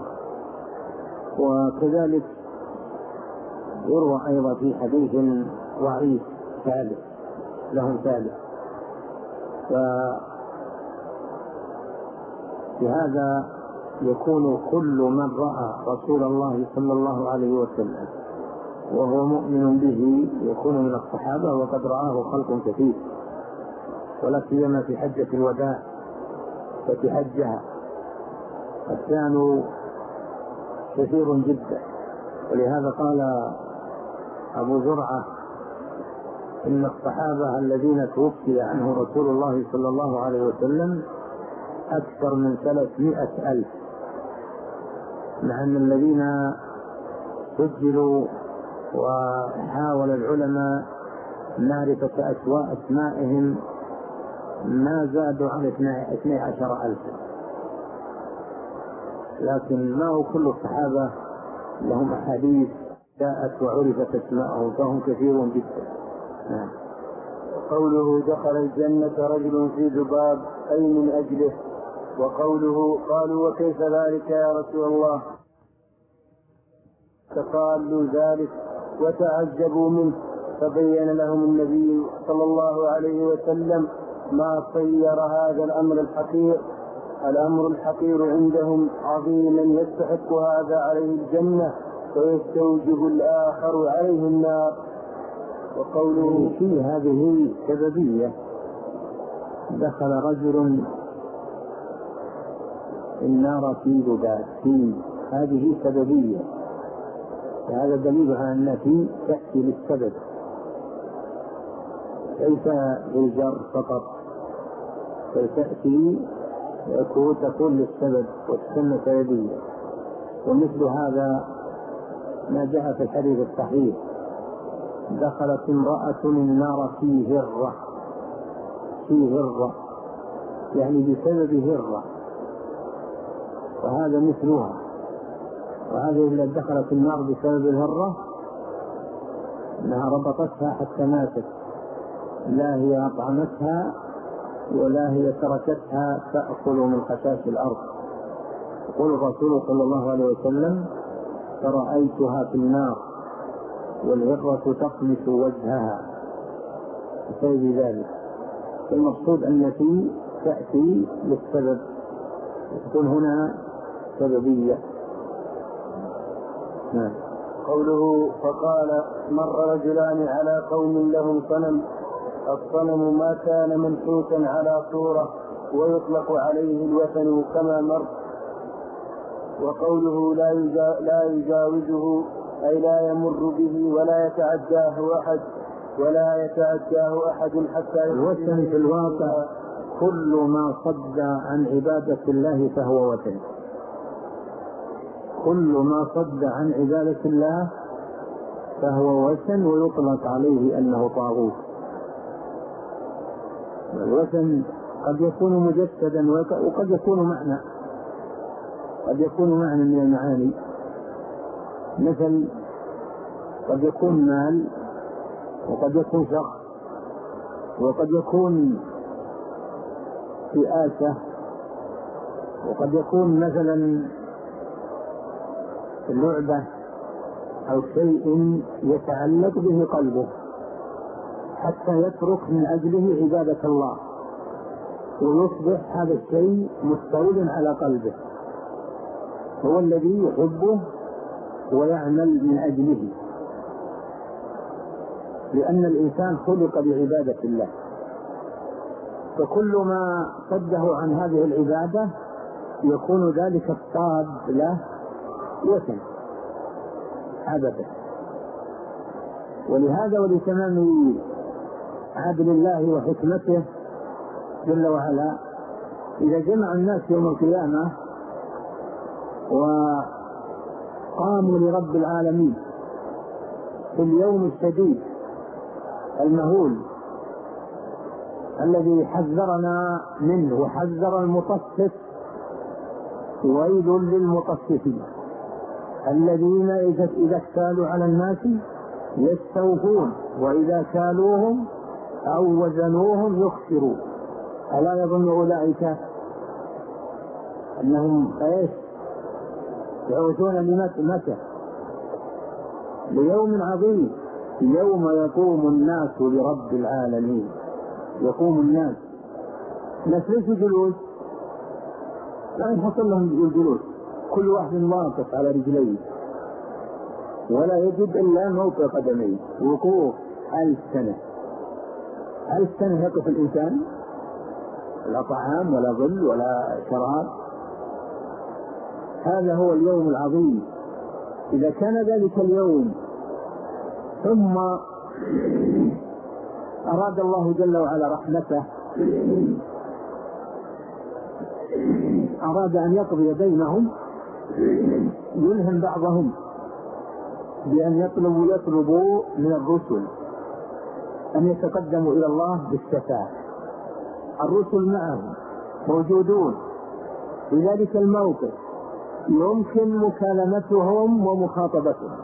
وكذلك يروى أيضا في حديث ضعيف ثالث لهم ثالث. فبهذا يكون كل من رأى رسول الله صلى الله عليه وسلم وهو مؤمن به يكون من الصحابة، وقد رآه خلق كثير، ولا سيما في حجة الوداع التي حجها قد كانوا كثير جدا. ولهذا قال أبو زرعة: إن الصحابة الذين توفي عنه رسول الله صلى الله عليه وسلم أكثر من 300,000، مع أن الذين سجلوا وحاول العلماء معرفة أسمائهم ما زادوا عن 12,000. لكن ما هو كل الصحابة لهم أحاديث جاءت وعرفت أسماءهم، فهم كثير جدا. قوله دخل الجنة رجل في ذباب أي من أجله. وقوله قالوا وكيف ذلك يا رسول الله؟ فقالوا ذلك وتعجبوا منه، فبين لهم النبي صلى الله عليه وسلم ما صير هذا الأمر الحقير. الأمر الحقير عندهم عظيما يستحق هذا عليه الجنة ويستوجب الآخر عليه النار. وقوله في هذه سببية: دخل رجل النار في ذباب، في هذه سببية، فهذا دليل على أن في تأتي للسبب ليس بالجر فقط، بل تأتي تكون للسبب والسنة سببية. ومثل هذا ما جاء في الحديث الصحيح: دخلت امرأة النار في هرة، في هرة يعني بسبب هرة، وهذا مثلها. وهذه التي دخلت النار بسبب الهرة انها ربطتها حتى ماتت، لا هي اطعمتها ولا هي تركتها تأكل من خشاش الارض. يقول الرسول صلى الله عليه وسلم: فرأيتها في النار والهرة تقمص وجهها بسبب ذلك. المقصود ان في تأتي للسبب، تكون هنا سببية. قوله: فقال: مر رجلان على قوم لهم صنم، الصنم ما كان منحوتا على صورة ويطلق عليه الوثن كما مر. وقوله لا يجاوزه أي لا يمر به ولا يتعداه أحد حتى الوثن في الواقع كل ما صد عن عبادة الله فهو وثن، كل ما صد عن عبادة الله فهو وثن، ويطلق عليه أنه طاغوت. الوثن قد يكون مجسدا وقد يكون معنى، قد يكون معنى من المعاني، مثل قد يكون مال، وقد يكون شخص، وقد يكون رئاسة، وقد يكون مثلا لعبة أو شيء يتعلق به قلبه حتى يترك من أجله عبادة الله، ويصبح هذا الشيء مستولٍ على قلبه، هو الذي يحبه ويعمل من أجله، لأن الإنسان خلق بعبادة الله. فكل ما صده عن هذه العبادة يكون ذلك الصاد له وثن عبده. ولهذا ولتمام عدل الله وحكمته جل وعلا، إذا جمع الناس يوم القيامة وقاموا لرب العالمين في اليوم الشديد المهول الذي حذرنا منه وحذر المطفف: ويل للمطففين الذين إذا اكتالوا على الناس يستوفون وإذا كالوهم أو وزنوهم يخسرون. ألا يظن أولئك أنهم يعودون لمتى؟ ليوم عظيم، يوم يقوم الناس لرب العالمين. يقوم الناس ليس جلوس، لا يحصل لهم الجلوس، كل واحد واقف على رجليه ولا يجد إلا موقع قدميه، وقوف 1000 سنة. 1000 سنة يقف الإنسان، لا طعام ولا ظل ولا شراب. هذا هو اليوم العظيم. إذا كان ذلك اليوم ثم أراد الله جل وعلا رحمته، أراد أن يقضي بينهم، يلهم بعضهم بأن يطلبوا من الرسل أن يتقدموا إلى الله بالشفاعة. الرسل معهم موجودون في ذلك الموقف، يمكن مكالمتهم ومخاطبتهم.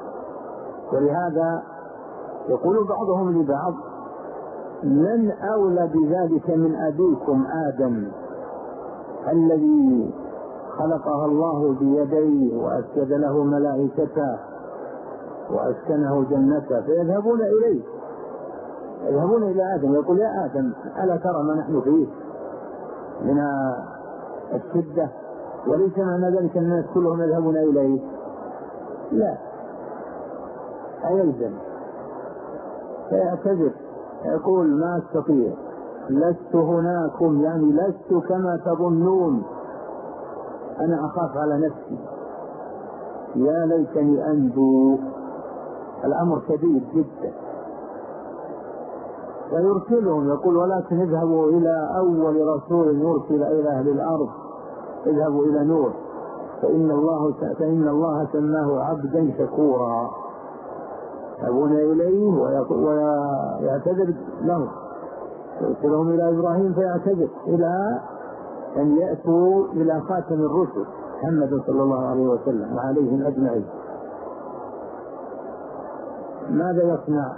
ولهذا يقول بعضهم لبعض: من أولى بذلك من أبيكم آدم الذي خلقها الله بيديه وأسجد له ملائكته وأسكنه جنته، فيذهبون إليه، يذهبون إلى آدم، يقول: يا آدم ألا ترى ما نحن فيه من الشدة؟ وليس معنى ذلك أن الناس كلهم يذهبون إليه، لا، أيلزم فيعتذر، يقول: ما أستطيع، لست هناكم، يعني لست كما تظنون، أنا أخاف على نفسي، يا ليتني أنجو. الأمر شديد جدا. ويرسلهم، يقول ولكن اذهبوا إلى أول رسول يرسل إلى أهل الأرض، اذهبوا إلى نوح فإن الله سماه عبدا شكورا. يذهبون إليه ويعتذر لهم، يرسلهم إلى إبراهيم فيعتذر، إلى أن يأتوا إلى خاتم الرسل محمد صلى الله عليه وسلم وعليهم أجمعين. ماذا يصنع؟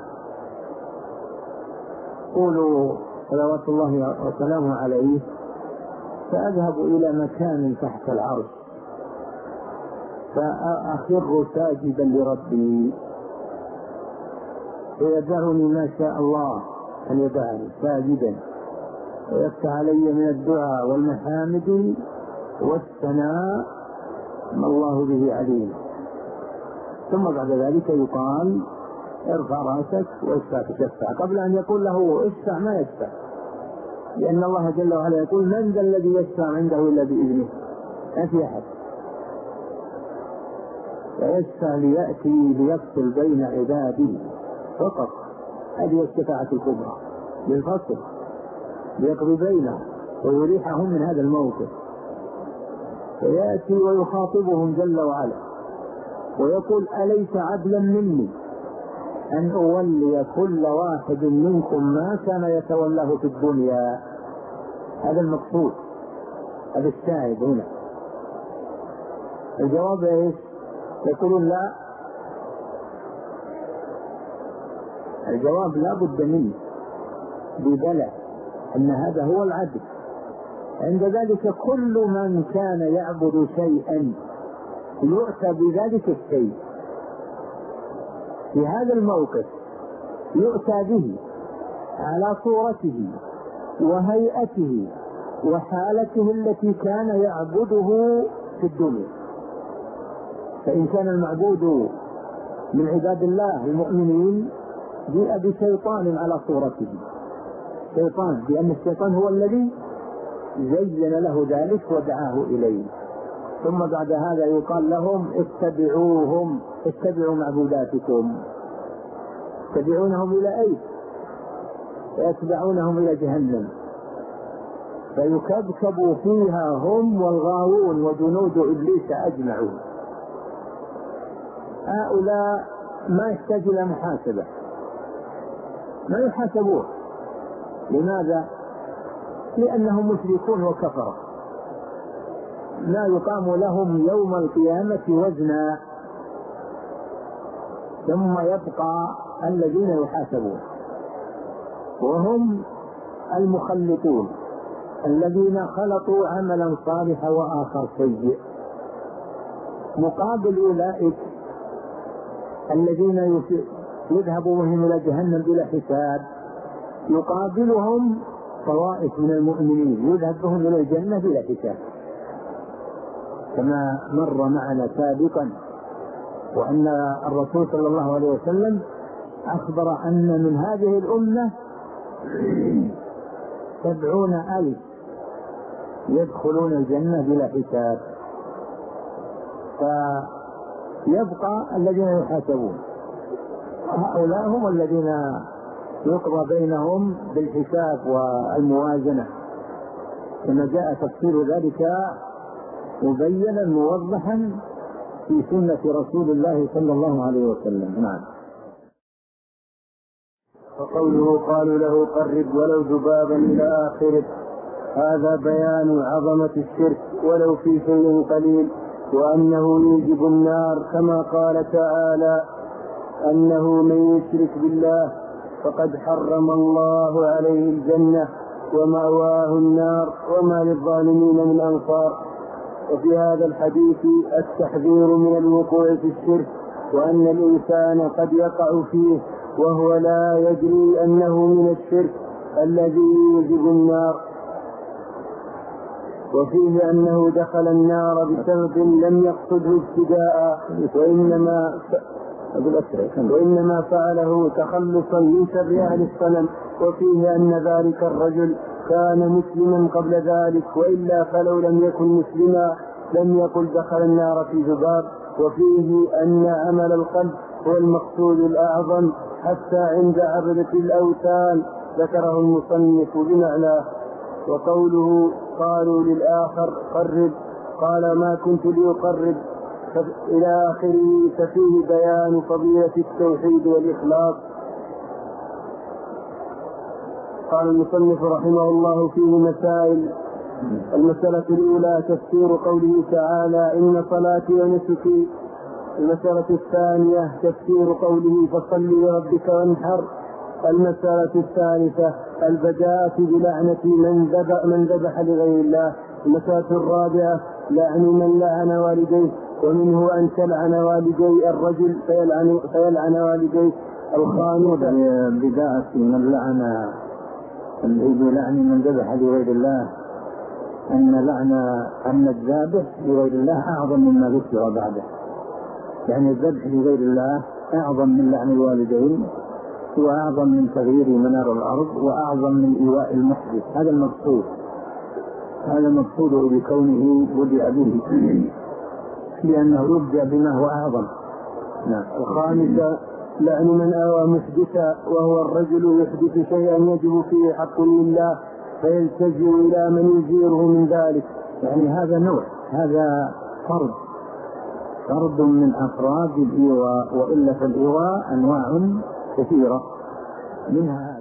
قولوا صلوات الله وسلامه عليه: فأذهب إلى مكان تحت العرش فأخر ساجدا لربي فيدعني ما شاء الله أن يدعني ساجدا ويفتح علي من الدعاء والمحامد والثناء ما الله به عليم. ثم بعد ذلك يقال: ارفع راسك واشفع تشفع. قبل أن يقول له اشفع ما يشفع، لأن الله جل وعلا يقول: من ذا الذي يشفع عنده إلا بإذنه، ما في أحد. فيشفع ليأتي ليفصل بين عباده فقط، هذه الشفاعة الكبرى للفصل، ليقضي بينهم ويريحهم من هذا الموقف. فيأتي ويخاطبهم جل وعلا ويقول: أليس عدلا مني أن أولي كل واحد منكم ما كان يتولاه في الدنيا؟ هذا المقصود، هذا الشاهد هنا. الجواب ايش؟ يقولون لا، الجواب لا بد منه ببلى أن هذا هو العدل. عند ذلك كل من كان يعبد شيئا يؤتى بذلك الشيء في هذا الموقف، يؤتى به على صورته وهيئته وحالته التي كان يعبده في الدنيا. فإن كان المعبود من عباد الله المؤمنين جاء بشيطان على صورته، شيطان، لأن الشيطان هو الذي زين له ذلك ودعاه إليه. ثم بعد هذا يقال لهم: اتبعوهم، اتبعوا معبوداتكم. يتبعونهم إلى أين؟ يتبعونهم إلى جهنم فيكبكبوا فيها هم والغاوون وجنود إبليس أجمعون. هؤلاء ما يحتاج إلى محاسبة، ما يحاسبون. لماذا؟ لأنهم مشركون وكفرة، لا يقام لهم يوم القيامة وزنا. ثم يبقى الذين يحاسبون وهم المخلطون الذين خلطوا عملا صالحا وآخر سيء، مقابل أولئك الذين يذهب بهم إلى جهنم بلا حساب، يقابلهم طوائف من المؤمنين يذهب بهم إلى الجنة بلا حساب، كما مر معنا سابقا. وأن الرسول صلى الله عليه وسلم أخبر أن من هذه الأمة 70,000 يدخلون الجنة بلا حساب، فيبقى الذين يحاسبون، وهؤلاء هم الذين يقضى بينهم بالحساب والموازنة، كما جاء تفسير ذلك مبينا موضحا في سنة رسول الله صلى الله عليه وسلم. نعم. وقوله: قالوا له قرب ولو ذبابا إلى آخره، هذا بيان عظمة الشرك ولو في شيء قليل، وأنه يوجب النار، كما قال تعالى: أنه من يشرك بالله فقد حرم الله عليه الجنة ومأواه النار وما للظالمين من أنصار. وفي هذا الحديث التحذير من الوقوع في الشرك، وأن الإنسان قد يقع فيه وهو لا يدري أنه من الشرك الذي يوجب النار. وفيه أنه دخل النار بسبب لم يقصده ابتداء، وإنما فعله تخلصا من شر أهل الصنم. وفيه أن ذلك الرجل كان مسلما قبل ذلك، وإلا فلو لم يكن مسلما لم يقل دخل النار في ذباب. وفيه أن عمل القلب هو المقصود الأعظم، حتى عند عبدة الأوثان ذكره المصنف بمعنى. وقوله قالوا للآخر قرب قال ما كنت لأقرب إلى آخره، ففيه بيان فضيلة التوحيد والإخلاص. قال المصنف رحمه الله فيه مسائل. المسألة الأولى تفسير قوله تعالى إن صلاتي ونسكي. المسألة الثانية تفسير قوله فصل لربك وانحر. المسألة الثالثة البداءة بلعنة من ذبح لغير الله. المسألة الرابعة لعن من لعن والديه، ومنه أن تلعن والدي الرجل فيلعن والديه. الخامسة بداءة من لعن بلعن من ذبح لغير الله، أن الذابح لغير الله أعظم مما ذكر بعده، يعني الذبح لغير الله أعظم من لعن الوالدين، وأعظم من تغيير منار الأرض، وأعظم من إيواء المحدث. هذا المقصود بكونه بدأ به، لأنه يبدأ بما هو أعظم. نعم. الخامسة لعن من آوى محدثا، وهو الرجل يحدث شيئا يجب فيه حق لله فيلتجئ إلى من يجيره من ذلك. يعني هذا نوع، هذا فرد من أفراد الإيواء، وإلا فالإيواء أنواع كثيرة، منها